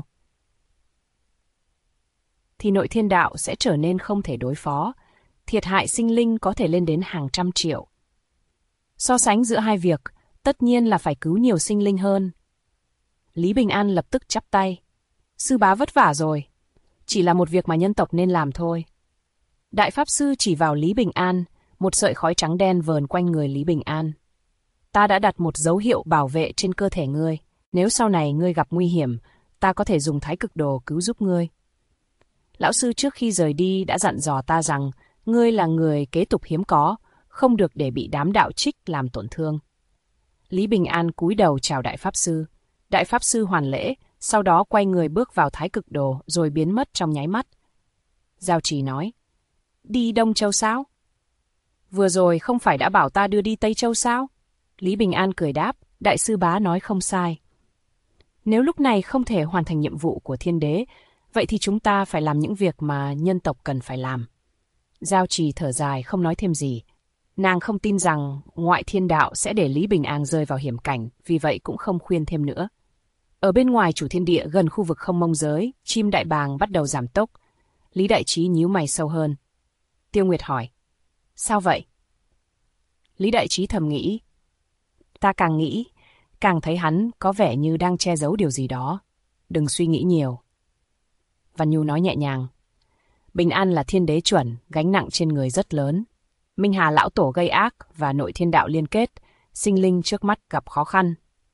thì nội thiên đạo sẽ trở nên không thể đối phó, thiệt hại sinh linh có thể lên đến hàng trăm triệu. So sánh giữa hai việc, tất nhiên là phải cứu nhiều sinh linh hơn. Lý Bình An lập tức chắp tay. Sư bá vất vả rồi. Chỉ là một việc mà nhân tộc nên làm thôi. Đại pháp sư chỉ vào Lý Bình An, một sợi khói trắng đen vờn quanh người Lý Bình An. Ta đã đặt một dấu hiệu bảo vệ trên cơ thể ngươi. Nếu sau này ngươi gặp nguy hiểm, ta có thể dùng Thái Cực Đồ cứu giúp ngươi. Lão sư trước khi rời đi đã dặn dò ta rằng ngươi là người kế tục hiếm có, không được để bị đám đạo trích làm tổn thương. Lý Bình An cúi đầu chào Đại pháp sư. Đại pháp sư hoàn lễ, sau đó quay người bước vào Thái Cực Đồ rồi biến mất trong nháy mắt. Giao Trì nói, đi Đông Châu sao? Vừa rồi không phải đã bảo ta đưa đi Tây Châu sao? Lý Bình An cười đáp, đại sư bá nói không sai. Nếu lúc này không thể hoàn thành nhiệm vụ của thiên đế, vậy thì chúng ta phải làm những việc mà nhân tộc cần phải làm. Giao Trì thở dài không nói thêm gì. Nàng không tin rằng ngoại thiên đạo sẽ để Lý Bình An rơi vào hiểm cảnh, vì vậy cũng không khuyên thêm nữa. Ở bên ngoài chủ thiên địa gần khu vực không mông giới, chim đại bàng bắt đầu giảm tốc. Lý Đại Trí nhíu mày sâu hơn. Tiêu Nguyệt hỏi, sao vậy? Lý Đại Trí thầm nghĩ. Ta càng nghĩ, càng thấy hắn có vẻ như đang che giấu điều gì đó. Đừng suy nghĩ nhiều. Văn Nhu nói nhẹ nhàng. Bình An là thiên đế chuẩn, gánh nặng trên người rất lớn. Minh Hà lão tổ gây ác và nội thiên đạo liên kết, sinh linh trước mắt gặp khó khăn.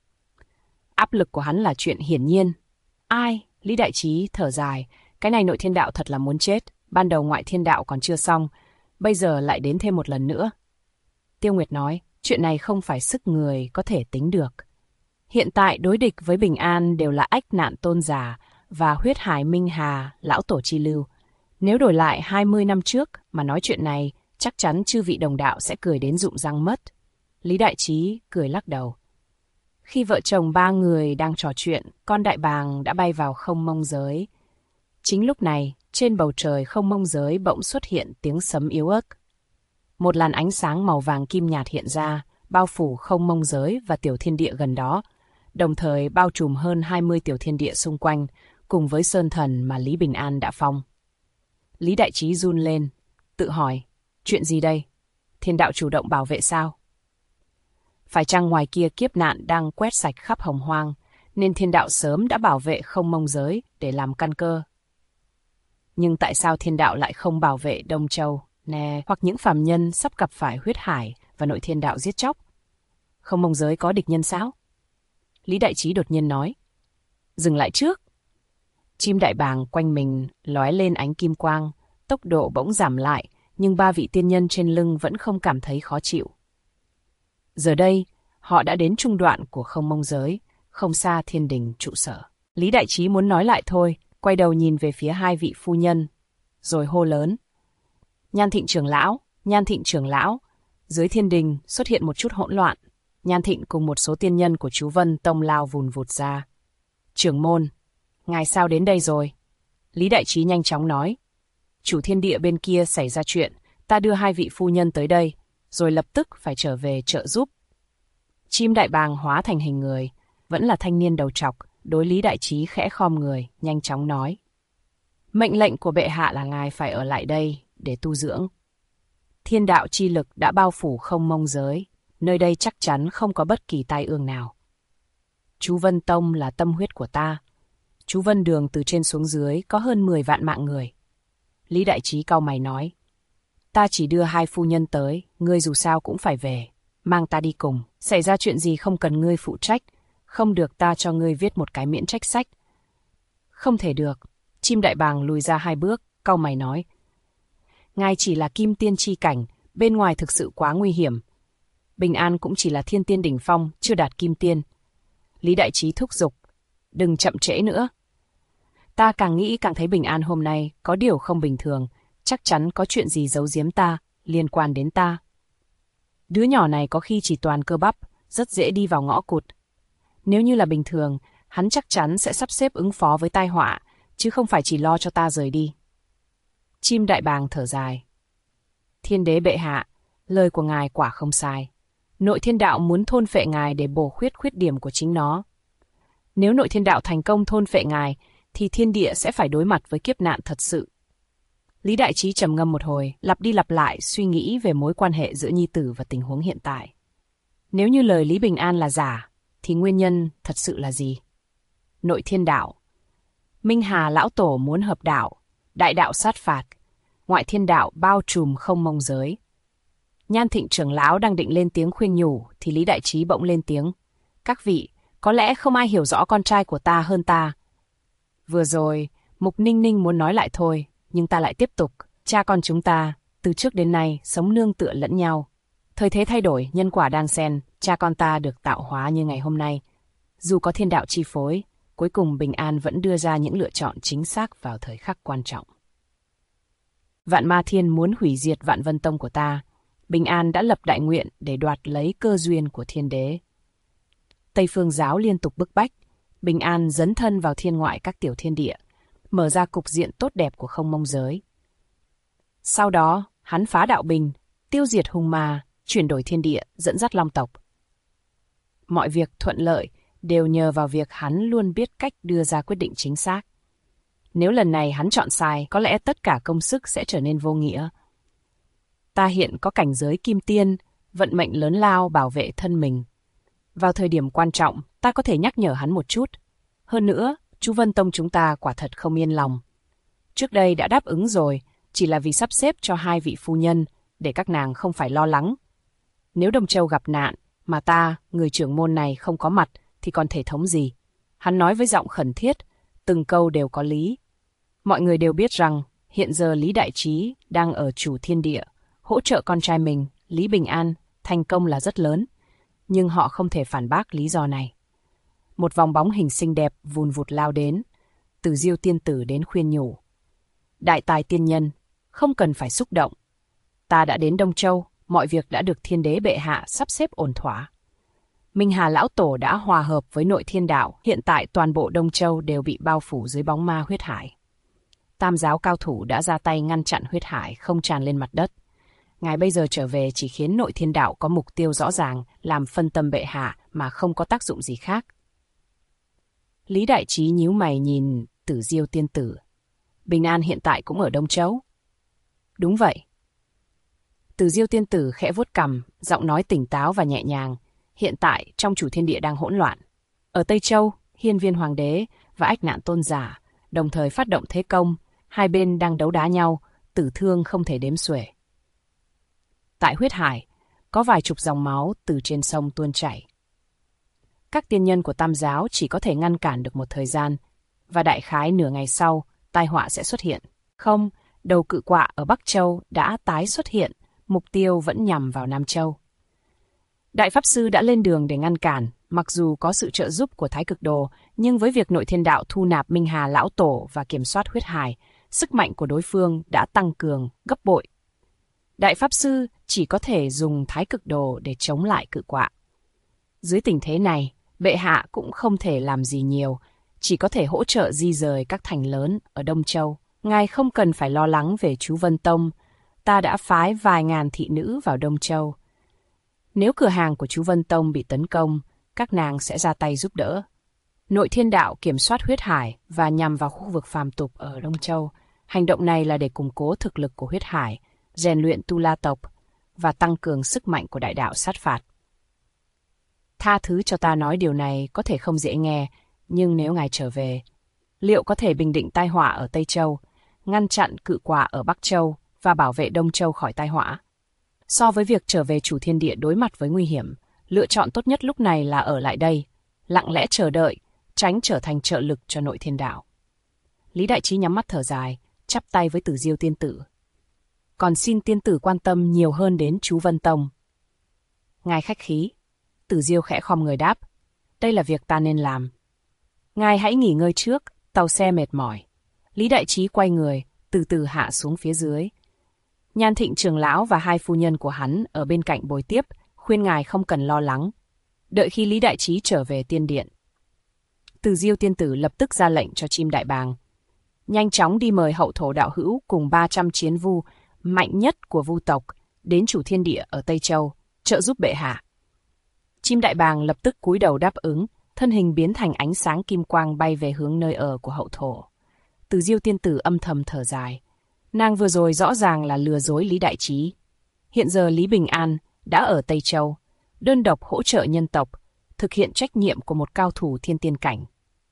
Áp lực của hắn là chuyện hiển nhiên. Ai? Lý Đại Trí thở dài, cái này nội thiên đạo thật là muốn chết, ban đầu ngoại thiên đạo còn chưa xong, bây giờ lại đến thêm một lần nữa. Tiêu Nguyệt nói, chuyện này không phải sức người có thể tính được. Hiện tại đối địch với Bình An đều là Ách Nạn Tôn Giả và Huyết Hải Minh Hà, lão tổ chi lưu. Nếu đổi lại 20 năm trước mà nói chuyện này, chắc chắn chư vị đồng đạo sẽ cười đến rụng răng mất. Lý Đại Trí cười lắc đầu. Khi vợ chồng ba người đang trò chuyện, con đại bàng đã bay vào không mông giới. Chính lúc này, trên bầu trời không mông giới bỗng xuất hiện tiếng sấm yếu ớt. Một làn ánh sáng màu vàng kim nhạt hiện ra, bao phủ không mông giới và tiểu thiên địa gần đó, đồng thời bao trùm hơn 20 tiểu thiên địa xung quanh, cùng với sơn thần mà Lý Bình An đã phong. Lý Đại Trí run lên, tự hỏi, chuyện gì đây? Thiên đạo chủ động bảo vệ sao? Phải chăng ngoài kia kiếp nạn đang quét sạch khắp hồng hoang, nên thiên đạo sớm đã bảo vệ không mông giới để làm căn cơ? Nhưng tại sao thiên đạo lại không bảo vệ Đông Châu, nè, hoặc những phàm nhân sắp gặp phải huyết hải và nội thiên đạo giết chóc? Không mông giới có địch nhân sao? Lý Đại Trí đột nhiên nói. Dừng lại trước. Chim đại bàng quanh mình lóe lên ánh kim quang, tốc độ bỗng giảm lại, nhưng ba vị tiên nhân trên lưng vẫn không cảm thấy khó chịu. Giờ đây, họ đã đến trung đoạn của không mông giới, không xa thiên đình trụ sở. Lý Đại Trí muốn nói lại thôi, quay đầu nhìn về phía hai vị phu nhân, rồi hô lớn. Nhan Thịnh trưởng lão, Nhan Thịnh trưởng lão. Dưới thiên đình xuất hiện một chút hỗn loạn. Nhan Thịnh cùng một số tiên nhân của chú Vân Tông lao vùn vụt ra. Trưởng môn, ngài sao đến đây rồi? Lý Đại Trí nhanh chóng nói. Chủ thiên địa bên kia xảy ra chuyện, ta đưa hai vị phu nhân tới đây, rồi lập tức phải trở về trợ giúp. Chim đại bàng hóa thành hình người, vẫn là thanh niên đầu trọc, đối Lý Đại Trí khẽ khom người, nhanh chóng nói. Mệnh lệnh của bệ hạ là ngài phải ở lại đây để tu dưỡng. Thiên đạo chi lực đã bao phủ không mông giới, nơi đây chắc chắn không có bất kỳ tai ương nào. Chú Vân Tông là tâm huyết của ta. Chú Vân Đường từ trên xuống dưới có hơn 10 vạn mạng người. Lý Đại Trí cau mày nói. Ta chỉ đưa hai phu nhân tới, ngươi dù sao cũng phải về. Mang ta đi cùng, xảy ra chuyện gì không cần ngươi phụ trách, không được ta cho ngươi viết một cái miễn trách sách. Không thể được. Chim đại bàng lùi ra 2 bước, cau mày nói. Ngài chỉ là kim tiên chi cảnh, bên ngoài thực sự quá nguy hiểm. Bình An cũng chỉ là thiên tiên đỉnh phong, chưa đạt kim tiên. Lý Đại Trí thúc giục. Đừng chậm trễ nữa. Ta càng nghĩ càng thấy Bình An hôm nay có điều không bình thường, chắc chắn có chuyện gì giấu giếm ta, liên quan đến ta. Đứa nhỏ này có khi chỉ toàn cơ bắp, rất dễ đi vào ngõ cụt. Nếu như là bình thường, hắn chắc chắn sẽ sắp xếp ứng phó với tai họa, chứ không phải chỉ lo cho ta rời đi. Chim đại bàng thở dài. Thiên đế bệ hạ, lời của ngài quả không sai. Nội thiên đạo muốn thôn phệ ngài để bổ khuyết điểm của chính nó. Nếu nội thiên đạo thành công thôn phệ ngài, thì thiên địa sẽ phải đối mặt với kiếp nạn thật sự. Lý Đại Trí trầm ngâm một hồi, lặp đi lặp lại suy nghĩ về mối quan hệ giữa nhi tử và tình huống hiện tại. Nếu như lời Lý Bình An là giả, thì nguyên nhân thật sự là gì? Nội thiên đạo. Minh Hà lão tổ muốn hợp đạo, đại đạo sát phạt, ngoại thiên đạo bao trùm không mông giới. Nhan Thịnh trưởng lão đang định lên tiếng khuyên nhủ, thì Lý Đại Trí bỗng lên tiếng. Các vị, có lẽ không ai hiểu rõ con trai của ta hơn ta. Vừa rồi, Mục Ninh Ninh muốn nói lại thôi, nhưng ta lại tiếp tục. Cha con chúng ta, từ trước đến nay, sống nương tựa lẫn nhau. Thời thế thay đổi, nhân quả đan xen, cha con ta được tạo hóa như ngày hôm nay. Dù có thiên đạo chi phối, cuối cùng Bình An vẫn đưa ra những lựa chọn chính xác vào thời khắc quan trọng. Vạn Ma Thiên muốn hủy diệt Vạn Vân Tông của ta. Bình An đã lập đại nguyện để đoạt lấy cơ duyên của thiên đế. Tây Phương giáo liên tục bức bách. Bình An dấn thân vào thiên ngoại các tiểu thiên địa, mở ra cục diện tốt đẹp của không mông giới. Sau đó, hắn phá đạo bình, tiêu diệt hung ma, chuyển đổi thiên địa, dẫn dắt long tộc. Mọi việc thuận lợi đều nhờ vào việc hắn luôn biết cách đưa ra quyết định chính xác. Nếu lần này hắn chọn sai, có lẽ tất cả công sức sẽ trở nên vô nghĩa. Ta hiện có cảnh giới kim tiên, vận mệnh lớn lao bảo vệ thân mình. Vào thời điểm quan trọng, ta có thể nhắc nhở hắn một chút. Hơn nữa, chú Vân Tông chúng ta quả thật không yên lòng. Trước đây đã đáp ứng rồi, chỉ là vì sắp xếp cho 2 vị phu nhân, để các nàng không phải lo lắng. Nếu Đông Châu gặp nạn, mà ta, người trưởng môn này không có mặt, thì còn thể thống gì? Hắn nói với giọng khẩn thiết, từng câu đều có lý. Mọi người đều biết rằng, hiện giờ Lý Đại Trí đang ở Chủ Thiên Địa, hỗ trợ con trai mình, Lý Bình An, thành công là rất lớn. Nhưng họ không thể phản bác lý do này. Một vòng bóng hình xinh đẹp vùn vụt lao đến, Từ Diêu tiên tử đến khuyên nhủ. Đại tài tiên nhân, không cần phải xúc động. Ta đã đến Đông Châu, mọi việc đã được thiên đế bệ hạ sắp xếp ổn thỏa. Minh Hà Lão Tổ đã hòa hợp với nội thiên đạo, hiện tại toàn bộ Đông Châu đều bị bao phủ dưới bóng ma huyết hải. Tam giáo cao thủ đã ra tay ngăn chặn huyết hải không tràn lên mặt đất. Ngài bây giờ trở về chỉ khiến nội thiên đạo có mục tiêu rõ ràng, làm phân tâm bệ hạ mà không có tác dụng gì khác. Lý Đại Trí nhíu mày nhìn Tử Diêu tiên tử. Bình An hiện tại cũng ở Đông Châu. Đúng vậy. Tử Diêu tiên tử khẽ vuốt cằm, giọng nói tỉnh táo và nhẹ nhàng. Hiện tại trong Chủ Thiên Địa đang hỗn loạn. Ở Tây Châu, Hiên Viên Hoàng đế và Ách Nạn Tôn giả đồng thời phát động thế công, hai bên đang đấu đá nhau, tử thương không thể đếm xuể. Tại huyết hải, có vài chục dòng máu từ trên sông tuôn chảy. Các tiên nhân của Tam giáo chỉ có thể ngăn cản được một thời gian, và đại khái nửa ngày sau, tai họa sẽ xuất hiện. Không, đầu cự quạ ở Bắc Châu đã tái xuất hiện, mục tiêu vẫn nhằm vào Nam Châu. Đại Pháp Sư đã lên đường để ngăn cản, mặc dù có sự trợ giúp của Thái Cực Đồ, nhưng với việc nội thiên đạo thu nạp Minh Hà Lão Tổ và kiểm soát huyết hải, sức mạnh của đối phương đã tăng cường gấp bội. Đại Pháp Sư chỉ có thể dùng Thái Cực Đồ để chống lại cự quạ. Dưới tình thế này, bệ hạ cũng không thể làm gì nhiều, chỉ có thể hỗ trợ di rời các thành lớn ở Đông Châu. Ngài không cần phải lo lắng về chú Vân Tông, ta đã phái vài ngàn thị nữ vào Đông Châu. Nếu cửa hàng của chú Vân Tông bị tấn công, các nàng sẽ ra tay giúp đỡ. Nội thiên đạo kiểm soát huyết hải và nhằm vào khu vực phàm tục ở Đông Châu. Hành động này là để củng cố thực lực của huyết hải, rèn luyện Tu La tộc và tăng cường sức mạnh của đại đạo sát phạt. Tha thứ cho ta nói điều này có thể không dễ nghe, nhưng nếu ngài trở về, liệu có thể bình định tai họa ở Tây Châu, ngăn chặn cự quạ ở Bắc Châu và bảo vệ Đông Châu khỏi tai họa? So với việc trở về Chủ Thiên Địa đối mặt với nguy hiểm, lựa chọn tốt nhất lúc này là ở lại đây, lặng lẽ chờ đợi, tránh trở thành trợ lực cho nội thiên đạo. Lý Đại Trí nhắm mắt thở dài, chắp tay với Tử Diêu tiên tử. Còn xin tiên tử quan tâm nhiều hơn đến chú Vân Tông. Ngài khách khí. Tử Diêu khẽ khom người đáp. Đây là việc ta nên làm. Ngài hãy nghỉ ngơi trước, tàu xe mệt mỏi. Lý Đại Trí quay người, từ từ hạ xuống phía dưới. Nhan Thịnh trưởng lão và hai phu nhân của hắn ở bên cạnh bồi tiếp, khuyên ngài không cần lo lắng. Đợi khi Lý Đại Trí trở về tiên điện, Từ Diêu tiên tử lập tức ra lệnh cho Chim Đại Bàng. Nhanh chóng đi mời hậu thổ đạo hữu cùng 300 chiến vu mạnh nhất của vu tộc đến Chủ Thiên Địa ở Tây Châu, trợ giúp bệ hạ. Chim Đại Bàng lập tức cúi đầu đáp ứng, thân hình biến thành ánh sáng kim quang bay về hướng nơi ở của hậu thổ. Từ Diêu tiên tử âm thầm thở dài. Nàng vừa rồi rõ ràng là lừa dối Lý Đại Trí. Hiện giờ Lý Bình An đã ở Tây Châu, đơn độc hỗ trợ nhân tộc, thực hiện trách nhiệm của một cao thủ thiên tiên cảnh.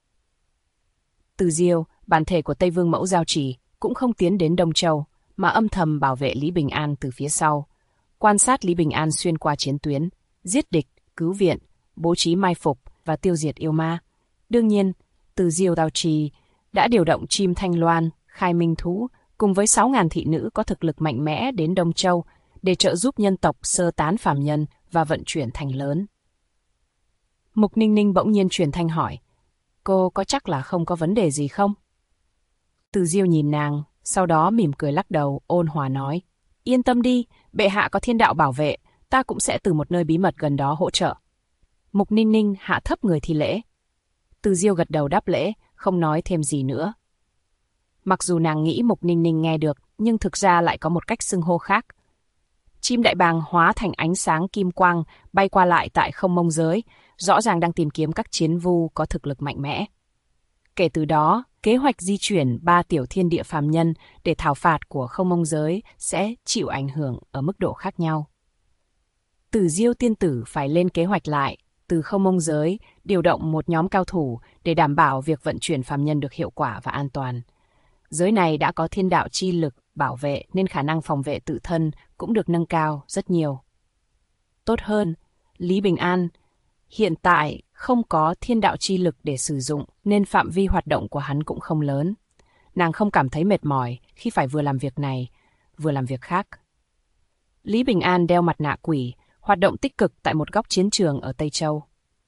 Từ Diêu, bản thể của Tây Vương Mẫu Giao Trì, cũng không tiến đến Đông Châu, mà âm thầm bảo vệ Lý Bình An từ phía sau. Quan sát Lý Bình An xuyên qua chiến tuyến, giết địch, cứu viện, bố trí mai phục và tiêu diệt yêu ma. Đương nhiên, Từ Diêu Giao Trì đã điều động chim Thanh Loan, Khai Minh Thú, cùng với 6.000 thị nữ có thực lực mạnh mẽ đến Đông Châu để trợ giúp nhân tộc sơ tán phàm nhân và vận chuyển thành lớn. Mục Ninh Ninh bỗng nhiên truyền thanh hỏi, cô có chắc là không có vấn đề gì không? Từ Diêu nhìn nàng, sau đó mỉm cười lắc đầu, ôn hòa nói, yên tâm đi, bệ hạ có thiên đạo bảo vệ, ta cũng sẽ từ một nơi bí mật gần đó hỗ trợ. Mục Ninh Ninh hạ thấp người thi lễ. Từ Diêu gật đầu đáp lễ, không nói thêm gì nữa. Mặc dù nàng nghĩ Mục Ninh Ninh nghe được, nhưng thực ra lại có một cách xưng hô khác. Chim Đại Bàng hóa thành ánh sáng kim quang, bay qua lại tại không mông giới, rõ ràng đang tìm kiếm các chiến vu có thực lực mạnh mẽ. Kể từ đó, kế hoạch di chuyển 3 tiểu thiên địa phàm nhân để thảo phạt của không mông giới sẽ chịu ảnh hưởng ở mức độ khác nhau. Tử Diêu tiên tử phải lên kế hoạch lại, từ không mông giới, điều động một nhóm cao thủ để đảm bảo việc vận chuyển phàm nhân được hiệu quả và an toàn. Giới này đã có thiên đạo chi lực bảo vệ nên khả năng phòng vệ tự thân cũng được nâng cao rất nhiều. Tốt hơn, Lý Bình An hiện tại không có thiên đạo chi lực để sử dụng nên phạm vi hoạt động của hắn cũng không lớn. Nàng không cảm thấy mệt mỏi khi phải vừa làm việc này, vừa làm việc khác. Lý Bình An đeo mặt nạ quỷ, hoạt động tích cực tại một góc chiến trường ở Tây Châu.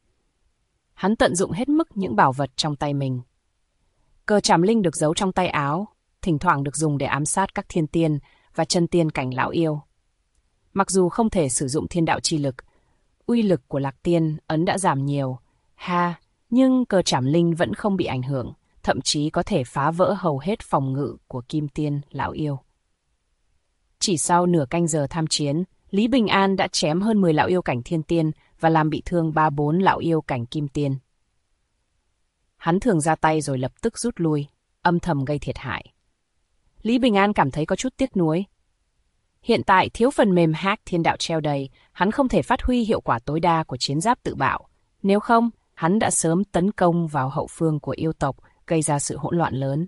Hắn tận dụng hết mức những bảo vật trong tay mình. Cờ trảm linh được giấu trong tay áo, thỉnh thoảng được dùng để ám sát các thiên tiên và chân tiên cảnh lão yêu. Mặc dù không thể sử dụng thiên đạo chi lực, uy lực của Lạc Tiên ấn đã giảm nhiều, nhưng cờ trảm linh vẫn không bị ảnh hưởng, thậm chí có thể phá vỡ hầu hết phòng ngự của kim tiên lão yêu. Chỉ sau nửa canh giờ tham chiến, Lý Bình An đã chém hơn 10 lão yêu cảnh thiên tiên và làm bị thương 3-4 lão yêu cảnh kim tiên. Hắn thường ra tay rồi lập tức rút lui, âm thầm gây thiệt hại. Lý Bình An cảm thấy có chút tiếc nuối. Hiện tại thiếu phần mềm hack thiên đạo treo đầy, hắn không thể phát huy hiệu quả tối đa của chiến giáp tự bạo. Nếu không, hắn đã sớm tấn công vào hậu phương của yêu tộc, gây ra sự hỗn loạn lớn.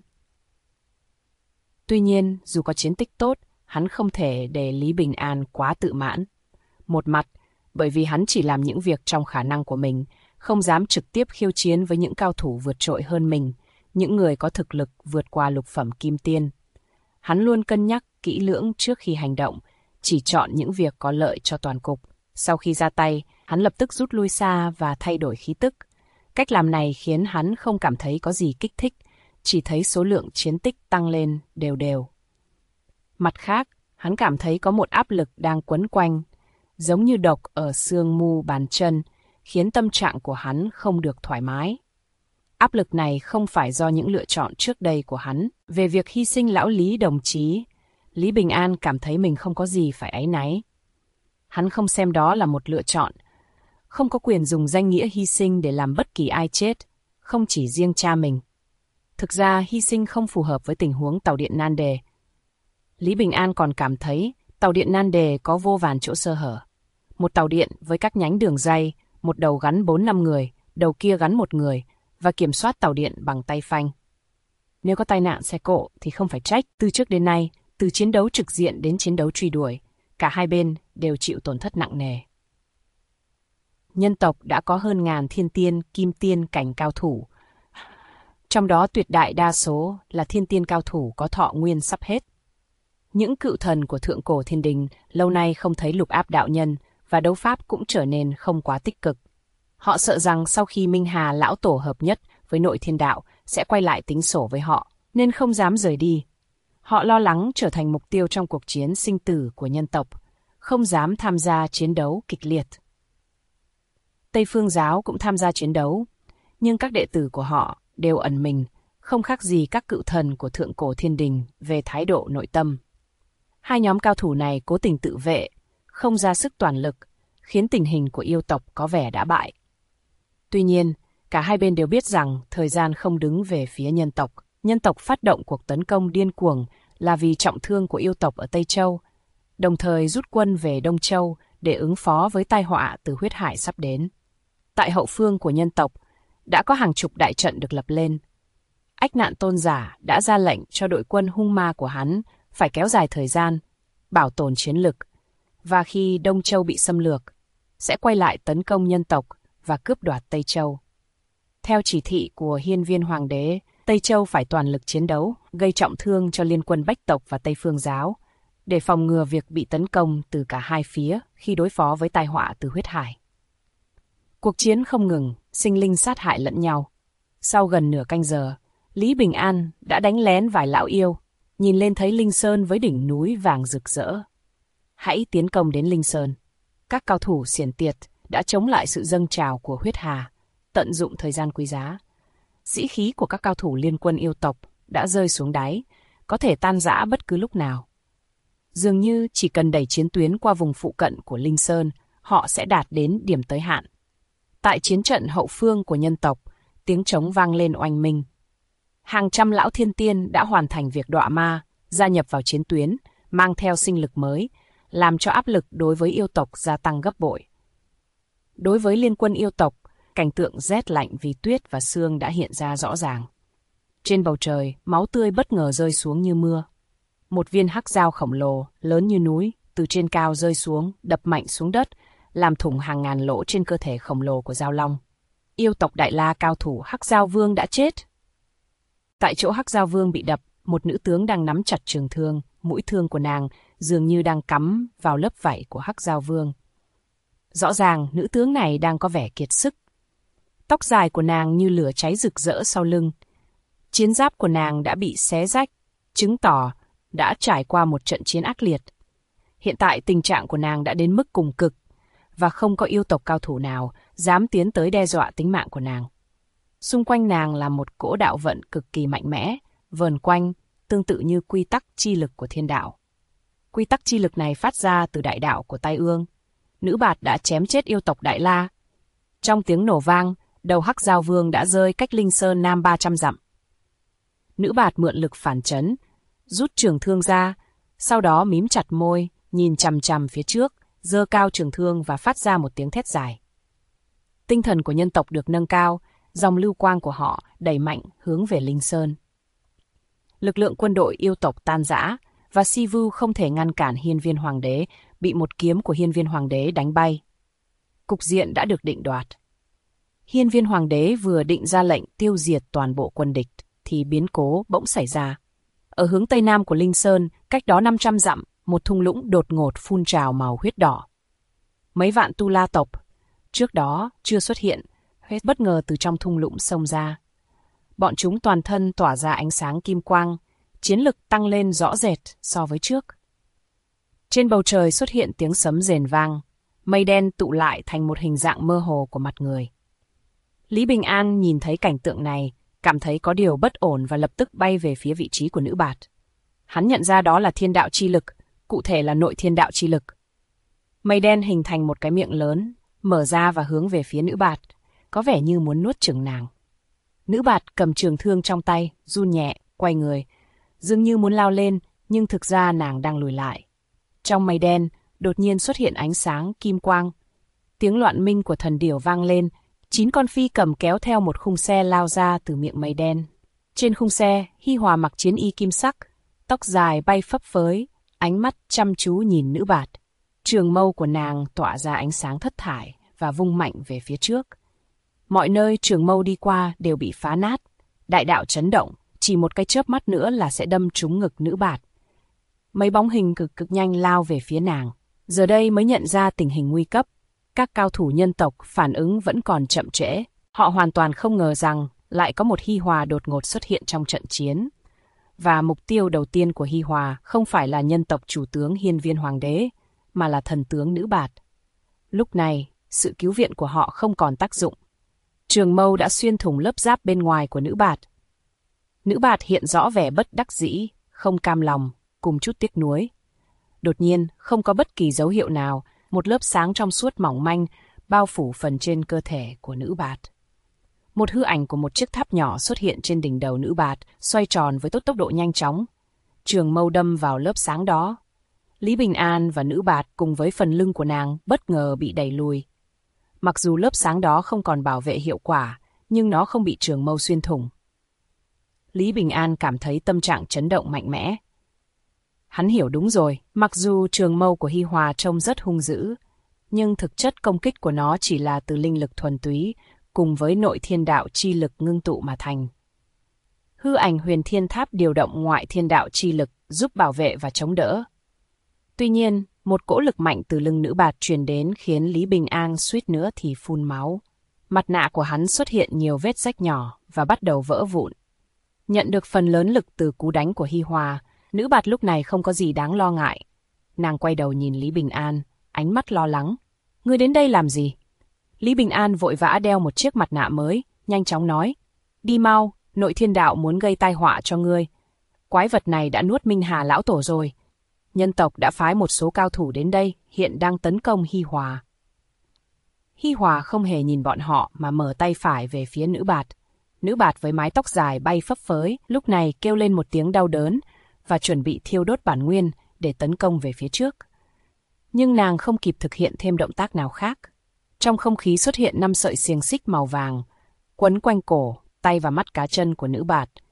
Tuy nhiên, dù có chiến tích tốt, hắn không thể để Lý Bình An quá tự mãn. Một mặt, bởi vì hắn chỉ làm những việc trong khả năng của mình, không dám trực tiếp khiêu chiến với những cao thủ vượt trội hơn mình, những người có thực lực vượt qua lục phẩm kim tiên. Hắn luôn cân nhắc kỹ lưỡng trước khi hành động, chỉ chọn những việc có lợi cho toàn cục. Sau khi ra tay, hắn lập tức rút lui xa và thay đổi khí tức. Cách làm này khiến hắn không cảm thấy có gì kích thích, chỉ thấy số lượng chiến tích tăng lên đều đều. Mặt khác, hắn cảm thấy có một áp lực đang quấn quanh, giống như độc ở xương mu bàn chân, khiến tâm trạng của hắn không được thoải mái. Áp lực này không phải do những lựa chọn trước đây của hắn. Về việc hy sinh lão Lý đồng chí, Lý Bình An cảm thấy mình không có gì phải áy náy. Hắn không xem đó là một lựa chọn, không có quyền dùng danh nghĩa hy sinh để làm bất kỳ ai chết, không chỉ riêng cha mình. Thực ra hy sinh không phù hợp với tình huống tàu điện nan đề. Lý Bình An còn cảm thấy tàu điện nan đề có vô vàn chỗ sơ hở. Một tàu điện với các nhánh đường ray, một đầu gắn 4-5 người, đầu kia gắn 1 người, và kiểm soát tàu điện bằng tay phanh. Nếu có tai nạn xe cộ thì không phải trách. Từ trước đến nay, từ chiến đấu trực diện đến chiến đấu truy đuổi, cả hai bên đều chịu tổn thất nặng nề. Nhân tộc đã có hơn ngàn thiên tiên, kim tiên cảnh cao thủ. Trong đó tuyệt đại đa số là thiên tiên cao thủ có thọ nguyên sắp hết. Những cựu thần của thượng cổ thiên đình lâu nay không thấy lục áp đạo nhân và đấu pháp cũng trở nên không quá tích cực. Họ sợ rằng sau khi Minh Hà lão tổ hợp nhất với nội thiên đạo sẽ quay lại tính sổ với họ, nên không dám rời đi. Họ lo lắng trở thành mục tiêu trong cuộc chiến sinh tử của nhân tộc, không dám tham gia chiến đấu kịch liệt. Tây Phương giáo cũng tham gia chiến đấu, nhưng các đệ tử của họ đều ẩn mình, không khác gì các cựu thần của thượng cổ thiên đình về thái độ nội tâm. Hai nhóm cao thủ này cố tình tự vệ, không ra sức toàn lực, khiến tình hình của yêu tộc có vẻ đã bại. Tuy nhiên, cả hai bên đều biết rằng thời gian không đứng về phía nhân tộc. Nhân tộc phát động cuộc tấn công điên cuồng là vì trọng thương của yêu tộc ở Tây Châu, đồng thời rút quân về Đông Châu để ứng phó với tai họa từ huyết hải sắp đến. Tại hậu phương của nhân tộc, đã có hàng chục đại trận được lập lên. Ách Nạn Tôn Giả đã ra lệnh cho đội quân hung ma của hắn phải kéo dài thời gian, bảo tồn chiến lực, và khi Đông Châu bị xâm lược, sẽ quay lại tấn công nhân tộc và cướp đoạt Tây Châu. Theo chỉ thị của Hiên Viên Hoàng đế, Tây Châu phải toàn lực chiến đấu, gây trọng thương cho liên quân Bách tộc và Tây Phương giáo, để phòng ngừa việc bị tấn công từ cả hai phía khi đối phó với tai họa từ huyết hải. Cuộc chiến không ngừng, sinh linh sát hại lẫn nhau. Sau gần nửa canh giờ, Lý Bình An đã đánh lén vài lão yêu, nhìn lên thấy Linh Sơn với đỉnh núi vàng rực rỡ. Hãy tiến công đến Linh Sơn. Các cao thủ xiển tiệt đã chống lại sự dâng trào của huyết hà, tận dụng thời gian quý giá. Sĩ khí của các cao thủ liên quân yêu tộc đã rơi xuống đáy, có thể tan rã bất cứ lúc nào. Dường như chỉ cần đẩy chiến tuyến qua vùng phụ cận của Linh Sơn, họ sẽ đạt đến điểm tới hạn. Tại chiến trận hậu phương của nhân tộc, tiếng trống vang lên oanh minh. Hàng trăm lão thiên tiên đã hoàn thành việc đọa ma, gia nhập vào chiến tuyến, mang theo sinh lực mới, làm cho áp lực đối với yêu tộc gia tăng gấp bội. Đối với liên quân yêu tộc, cảnh tượng rét lạnh vì tuyết và sương đã hiện ra rõ ràng. Trên bầu trời, máu tươi bất ngờ rơi xuống như mưa. Một viên hắc dao khổng lồ, lớn như núi, từ trên cao rơi xuống, đập mạnh xuống đất, làm thủng hàng ngàn lỗ trên cơ thể khổng lồ của Dao Long. Yêu tộc Đại La cao thủ Hắc Dao Vương đã chết. Tại chỗ Hắc Dao Vương bị đập, một nữ tướng đang nắm chặt trường thương, mũi thương của nàng dường như đang cắm vào lớp vảy của Hắc Dao Vương. Rõ ràng, nữ tướng này đang có vẻ kiệt sức. Tóc dài của nàng như lửa cháy rực rỡ sau lưng. Chiến giáp của nàng đã bị xé rách, chứng tỏ đã trải qua một trận chiến ác liệt. Hiện tại tình trạng của nàng đã đến mức cùng cực, và không có yêu tộc cao thủ nào dám tiến tới đe dọa tính mạng của nàng. Xung quanh nàng là một cỗ đạo vận cực kỳ mạnh mẽ, vờn quanh, tương tự như quy tắc chi lực của thiên đạo. Quy tắc chi lực này phát ra từ đại đạo của Tai Ương. Nữ bạt đã chém chết yêu tộc Đại La. Trong tiếng nổ vang, đầu Hắc Dao Vương đã rơi cách Linh Sơn Nam 300 dặm. Nữ bạt mượn lực phản chấn, rút trường thương ra, sau đó mím chặt môi, nhìn chằm chằm phía trước, giơ cao trường thương và phát ra một tiếng thét dài. Tinh thần của nhân tộc được nâng cao, dòng lưu quang của họ đẩy mạnh hướng về Linh Sơn. Lực lượng quân đội yêu tộc tan rã, và Sivu không thể ngăn cản Hiên Viên Hoàng đế, bị một kiếm của Hiên Viên Hoàng đế đánh bay. Cục diện đã được định đoạt. Hiên Viên Hoàng đế vừa định ra lệnh tiêu diệt toàn bộ quân địch, thì biến cố bỗng xảy ra. Ở hướng tây nam của Linh Sơn, cách đó 500 dặm, một thung lũng đột ngột phun trào màu huyết đỏ. Mấy vạn Tu La tộc, trước đó chưa xuất hiện, bất ngờ từ trong thung lũng xông ra. Bọn chúng toàn thân tỏa ra ánh sáng kim quang, chiến lực tăng lên rõ rệt so với trước. Trên bầu trời xuất hiện tiếng sấm rền vang, mây đen tụ lại thành một hình dạng mơ hồ của mặt người. Lý Bình An nhìn thấy cảnh tượng này, cảm thấy có điều bất ổn và lập tức bay về phía vị trí của nữ bạt. Hắn nhận ra đó là thiên đạo chi lực, cụ thể là nội thiên đạo chi lực. Mây đen hình thành một cái miệng lớn, mở ra và hướng về phía nữ bạt, có vẻ như muốn nuốt chửng nàng. Nữ bạt cầm trường thương trong tay, run nhẹ, quay người, dường như muốn lao lên, nhưng thực ra nàng đang lùi lại. Trong mây đen, đột nhiên xuất hiện ánh sáng kim quang. Tiếng loạn minh của thần điểu vang lên, 9 con phi cầm kéo theo một khung xe lao ra từ miệng mây đen. Trên khung xe, Hi Hòa mặc chiến y kim sắc, tóc dài bay phấp phới, ánh mắt chăm chú nhìn nữ bạt. Trường mâu của nàng tỏa ra ánh sáng thất thải và vung mạnh về phía trước. Mọi nơi trường mâu đi qua đều bị phá nát, đại đạo chấn động, chỉ một cái chớp mắt nữa là sẽ đâm trúng ngực nữ bạt. Mấy bóng hình cực nhanh lao về phía nàng, giờ đây mới nhận ra tình hình nguy cấp. Các cao thủ nhân tộc phản ứng vẫn còn chậm trễ, họ hoàn toàn không ngờ rằng lại có một Hi Hòa đột ngột xuất hiện trong trận chiến. Và mục tiêu đầu tiên của Hi Hòa không phải là nhân tộc chủ tướng Hiên Viên Hoàng đế, mà là thần tướng nữ bạt. Lúc này, sự cứu viện của họ không còn tác dụng. Trường mâu đã xuyên thủng lớp giáp bên ngoài của nữ bạt. Nữ bạt hiện rõ vẻ bất đắc dĩ, không cam lòng, cùng chút tiếc nuối. Đột nhiên, không có bất kỳ dấu hiệu nào, một lớp sáng trong suốt mỏng manh bao phủ phần trên cơ thể của nữ bạt. Một hư ảnh của một chiếc tháp nhỏ xuất hiện trên đỉnh đầu nữ bạt, xoay tròn với tốc độ nhanh chóng. Trường mâu đâm vào lớp sáng đó. Lý Bình An và nữ bạt cùng với phần lưng của nàng bất ngờ bị đẩy lùi. Mặc dù lớp sáng đó không còn bảo vệ hiệu quả, nhưng nó không bị trường mâu xuyên thủng. Lý Bình An cảm thấy tâm trạng chấn động mạnh mẽ. Hắn hiểu đúng rồi, mặc dù trường mâu của Hi Hòa trông rất hung dữ, nhưng thực chất công kích của nó chỉ là từ linh lực thuần túy, cùng với nội thiên đạo chi lực ngưng tụ mà thành. Hư ảnh huyền thiên tháp điều động ngoại thiên đạo chi lực giúp bảo vệ và chống đỡ. Tuy nhiên, một cỗ lực mạnh từ lưng nữ bạt truyền đến khiến Lý Bình An suýt nữa thì phun máu. Mặt nạ của hắn xuất hiện nhiều vết rách nhỏ và bắt đầu vỡ vụn. Nhận được phần lớn lực từ cú đánh của Hi Hòa, nữ bạt lúc này không có gì đáng lo ngại. Nàng quay đầu nhìn Lý Bình An, ánh mắt lo lắng. Ngươi đến đây làm gì? Lý Bình An vội vã đeo một chiếc mặt nạ mới, nhanh chóng nói. Đi mau, nội thiên đạo muốn gây tai họa cho ngươi. Quái vật này đã nuốt Minh Hà lão tổ rồi. Nhân tộc đã phái một số cao thủ đến đây, hiện đang tấn công Hi Hòa. Hi Hòa không hề nhìn bọn họ mà mở tay phải về phía nữ bạt. Nữ bạt với mái tóc dài bay phấp phới, lúc này kêu lên một tiếng đau đớn và chuẩn bị thiêu đốt bản nguyên để tấn công về phía trước. Nhưng nàng không kịp thực hiện thêm động tác nào khác. Trong không khí xuất hiện 5 sợi xiềng xích màu vàng, quấn quanh cổ, tay và mắt cá chân của nữ bạt.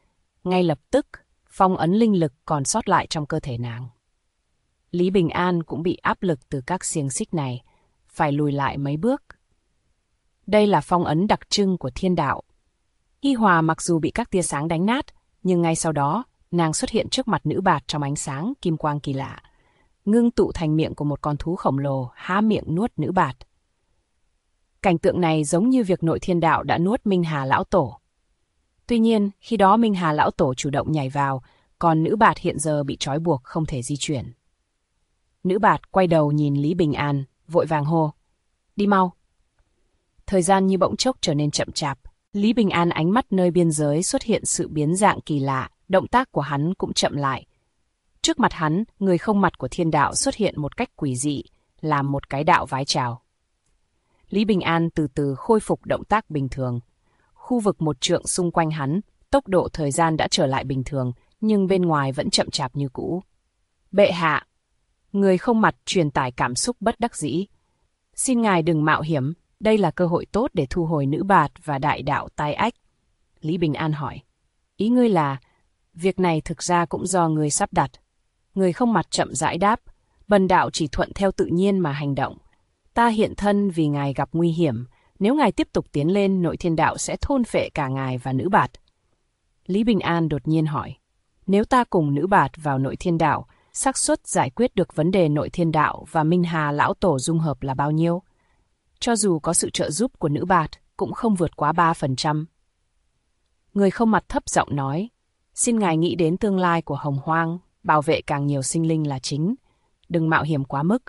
Ngay lập tức, phong ấn linh lực còn sót lại trong cơ thể nàng. Lý Bình An cũng bị áp lực từ các xiềng xích này, phải lùi lại mấy bước. Đây là phong ấn đặc trưng của thiên đạo. Hi Hòa mặc dù bị các tia sáng đánh nát, nhưng ngay sau đó, nàng xuất hiện trước mặt nữ bạt trong ánh sáng kim quang kỳ lạ, ngưng tụ thành miệng của một con thú khổng lồ há miệng nuốt nữ bạt. Cảnh tượng này giống như việc nội thiên đạo đã nuốt Minh Hà Lão Tổ. Tuy nhiên, khi đó Minh Hà Lão Tổ chủ động nhảy vào, còn nữ bạt hiện giờ bị trói buộc không thể di chuyển. Nữ bạt quay đầu nhìn Lý Bình An, vội vàng hô. Đi mau. Thời gian như bỗng chốc trở nên chậm chạp. Lý Bình An ánh mắt nơi biên giới xuất hiện sự biến dạng kỳ lạ, động tác của hắn cũng chậm lại. Trước mặt hắn, người không mặt của thiên đạo xuất hiện một cách quỷ dị, làm một cái đạo vái chào. Lý Bình An từ từ khôi phục động tác bình thường. Khu vực một trượng xung quanh hắn, tốc độ thời gian đã trở lại bình thường, nhưng bên ngoài vẫn chậm chạp như cũ. Bệ hạ! Người không mặt truyền tải cảm xúc bất đắc dĩ. Xin ngài đừng mạo hiểm, đây là cơ hội tốt để thu hồi nữ bạt và đại đạo tai ách. Lý Bình An hỏi. Ý ngươi là, việc này thực ra cũng do ngươi sắp đặt. Người không mặt chậm rãi đáp, bần đạo chỉ thuận theo tự nhiên mà hành động. Ta hiện thân vì ngài gặp nguy hiểm, nếu ngài tiếp tục tiến lên, nội thiên đạo sẽ thôn phệ cả ngài và nữ bạt. Lý Bình An đột nhiên hỏi, nếu ta cùng nữ bạt vào nội thiên đạo, xác suất giải quyết được vấn đề nội thiên đạo và Minh Hà Lão Tổ dung hợp là bao nhiêu? Cho dù có sự trợ giúp của nữ bạt, cũng không vượt quá 3%. Người không mặt thấp giọng nói, xin ngài nghĩ đến tương lai của Hồng Hoang, bảo vệ càng nhiều sinh linh là chính, đừng mạo hiểm quá mức.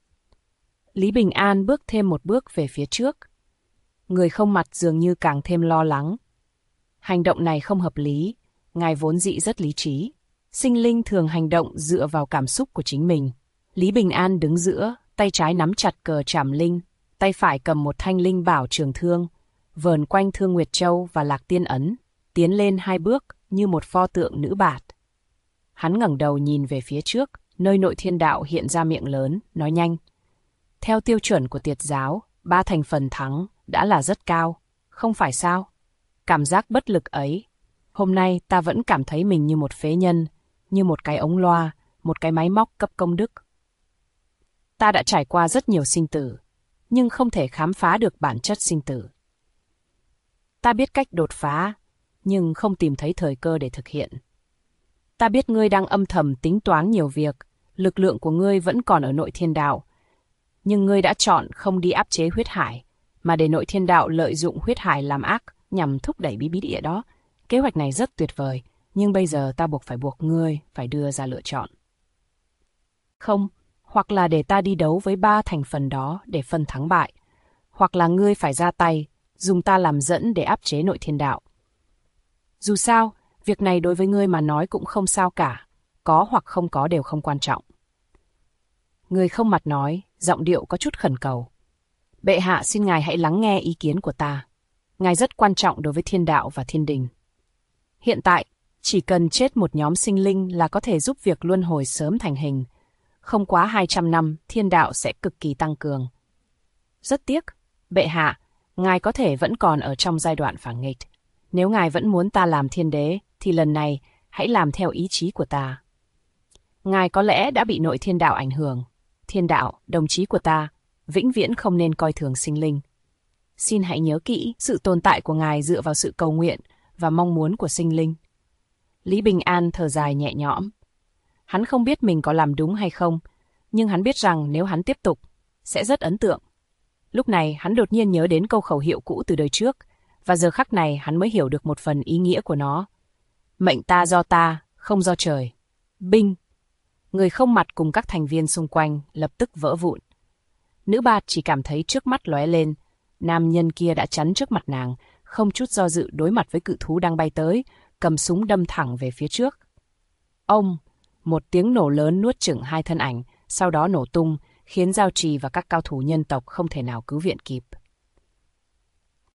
Lý Bình An bước thêm một bước về phía trước. Người không mặt dường như càng thêm lo lắng. Hành động này không hợp lý, ngài vốn dĩ rất lý trí. Sinh linh thường hành động dựa vào cảm xúc của chính mình. Lý Bình An đứng giữa, tay trái nắm chặt cờ trảm linh, tay phải cầm một thanh linh bảo trường thương, vờn quanh Thương Nguyệt Châu và Lạc Tiên Ấn, tiến lên 2 bước như một pho tượng nữ bạt. Hắn ngẩng đầu nhìn về phía trước, nơi nội thiên đạo hiện ra miệng lớn, nói nhanh. Theo tiêu chuẩn của Tiệt giáo, 3 thành phần thắng đã là rất cao, không phải sao? Cảm giác bất lực ấy, hôm nay ta vẫn cảm thấy mình như một phế nhân, như một cái ống loa, một cái máy móc cấp công đức. Ta đã trải qua rất nhiều sinh tử, nhưng không thể khám phá được bản chất sinh tử. Ta biết cách đột phá, nhưng không tìm thấy thời cơ để thực hiện. Ta biết ngươi đang âm thầm tính toán nhiều việc, lực lượng của ngươi vẫn còn ở nội thiên đạo, nhưng ngươi đã chọn không đi áp chế huyết hải, mà để nội thiên đạo lợi dụng huyết hải làm ác nhằm thúc đẩy bí địa đó. Kế hoạch này rất tuyệt vời, nhưng bây giờ ta buộc ngươi phải đưa ra lựa chọn. Không, hoặc là để ta đi đấu với 3 thành phần đó để phân thắng bại, hoặc là ngươi phải ra tay, dùng ta làm dẫn để áp chế nội thiên đạo. Dù sao, việc này đối với ngươi mà nói cũng không sao cả, có hoặc không có đều không quan trọng. Người không mặt nói, giọng điệu có chút khẩn cầu. Bệ hạ xin ngài hãy lắng nghe ý kiến của ta. Ngài rất quan trọng đối với thiên đạo và thiên đình. Hiện tại, chỉ cần chết một nhóm sinh linh là có thể giúp việc luân hồi sớm thành hình. Không quá 200 năm, thiên đạo sẽ cực kỳ tăng cường. Rất tiếc, bệ hạ, ngài có thể vẫn còn ở trong giai đoạn phản nghịch. Nếu ngài vẫn muốn ta làm thiên đế, thì lần này hãy làm theo ý chí của ta. Ngài có lẽ đã bị nội thiên đạo ảnh hưởng. Thiên đạo, đồng chí của ta, vĩnh viễn không nên coi thường sinh linh. Xin hãy nhớ kỹ, sự tồn tại của ngài dựa vào sự cầu nguyện và mong muốn của sinh linh. Lý Bình An thở dài nhẹ nhõm. Hắn không biết mình có làm đúng hay không, nhưng hắn biết rằng nếu hắn tiếp tục, sẽ rất ấn tượng. Lúc này hắn đột nhiên nhớ đến câu khẩu hiệu cũ từ đời trước, và giờ khắc này hắn mới hiểu được một phần ý nghĩa của nó. Mệnh ta do ta, không do trời. Binh! Người không mặt cùng các thành viên xung quanh lập tức vỡ vụn. Nữ bạt chỉ cảm thấy trước mắt lóe lên, nam nhân kia đã chắn trước mặt nàng, không chút do dự đối mặt với cự thú đang bay tới, cầm súng đâm thẳng về phía trước. Ông! Một tiếng nổ lớn nuốt chửng 2 thân ảnh, sau đó nổ tung, khiến Giao Trì và các cao thủ nhân tộc không thể nào cứu viện kịp.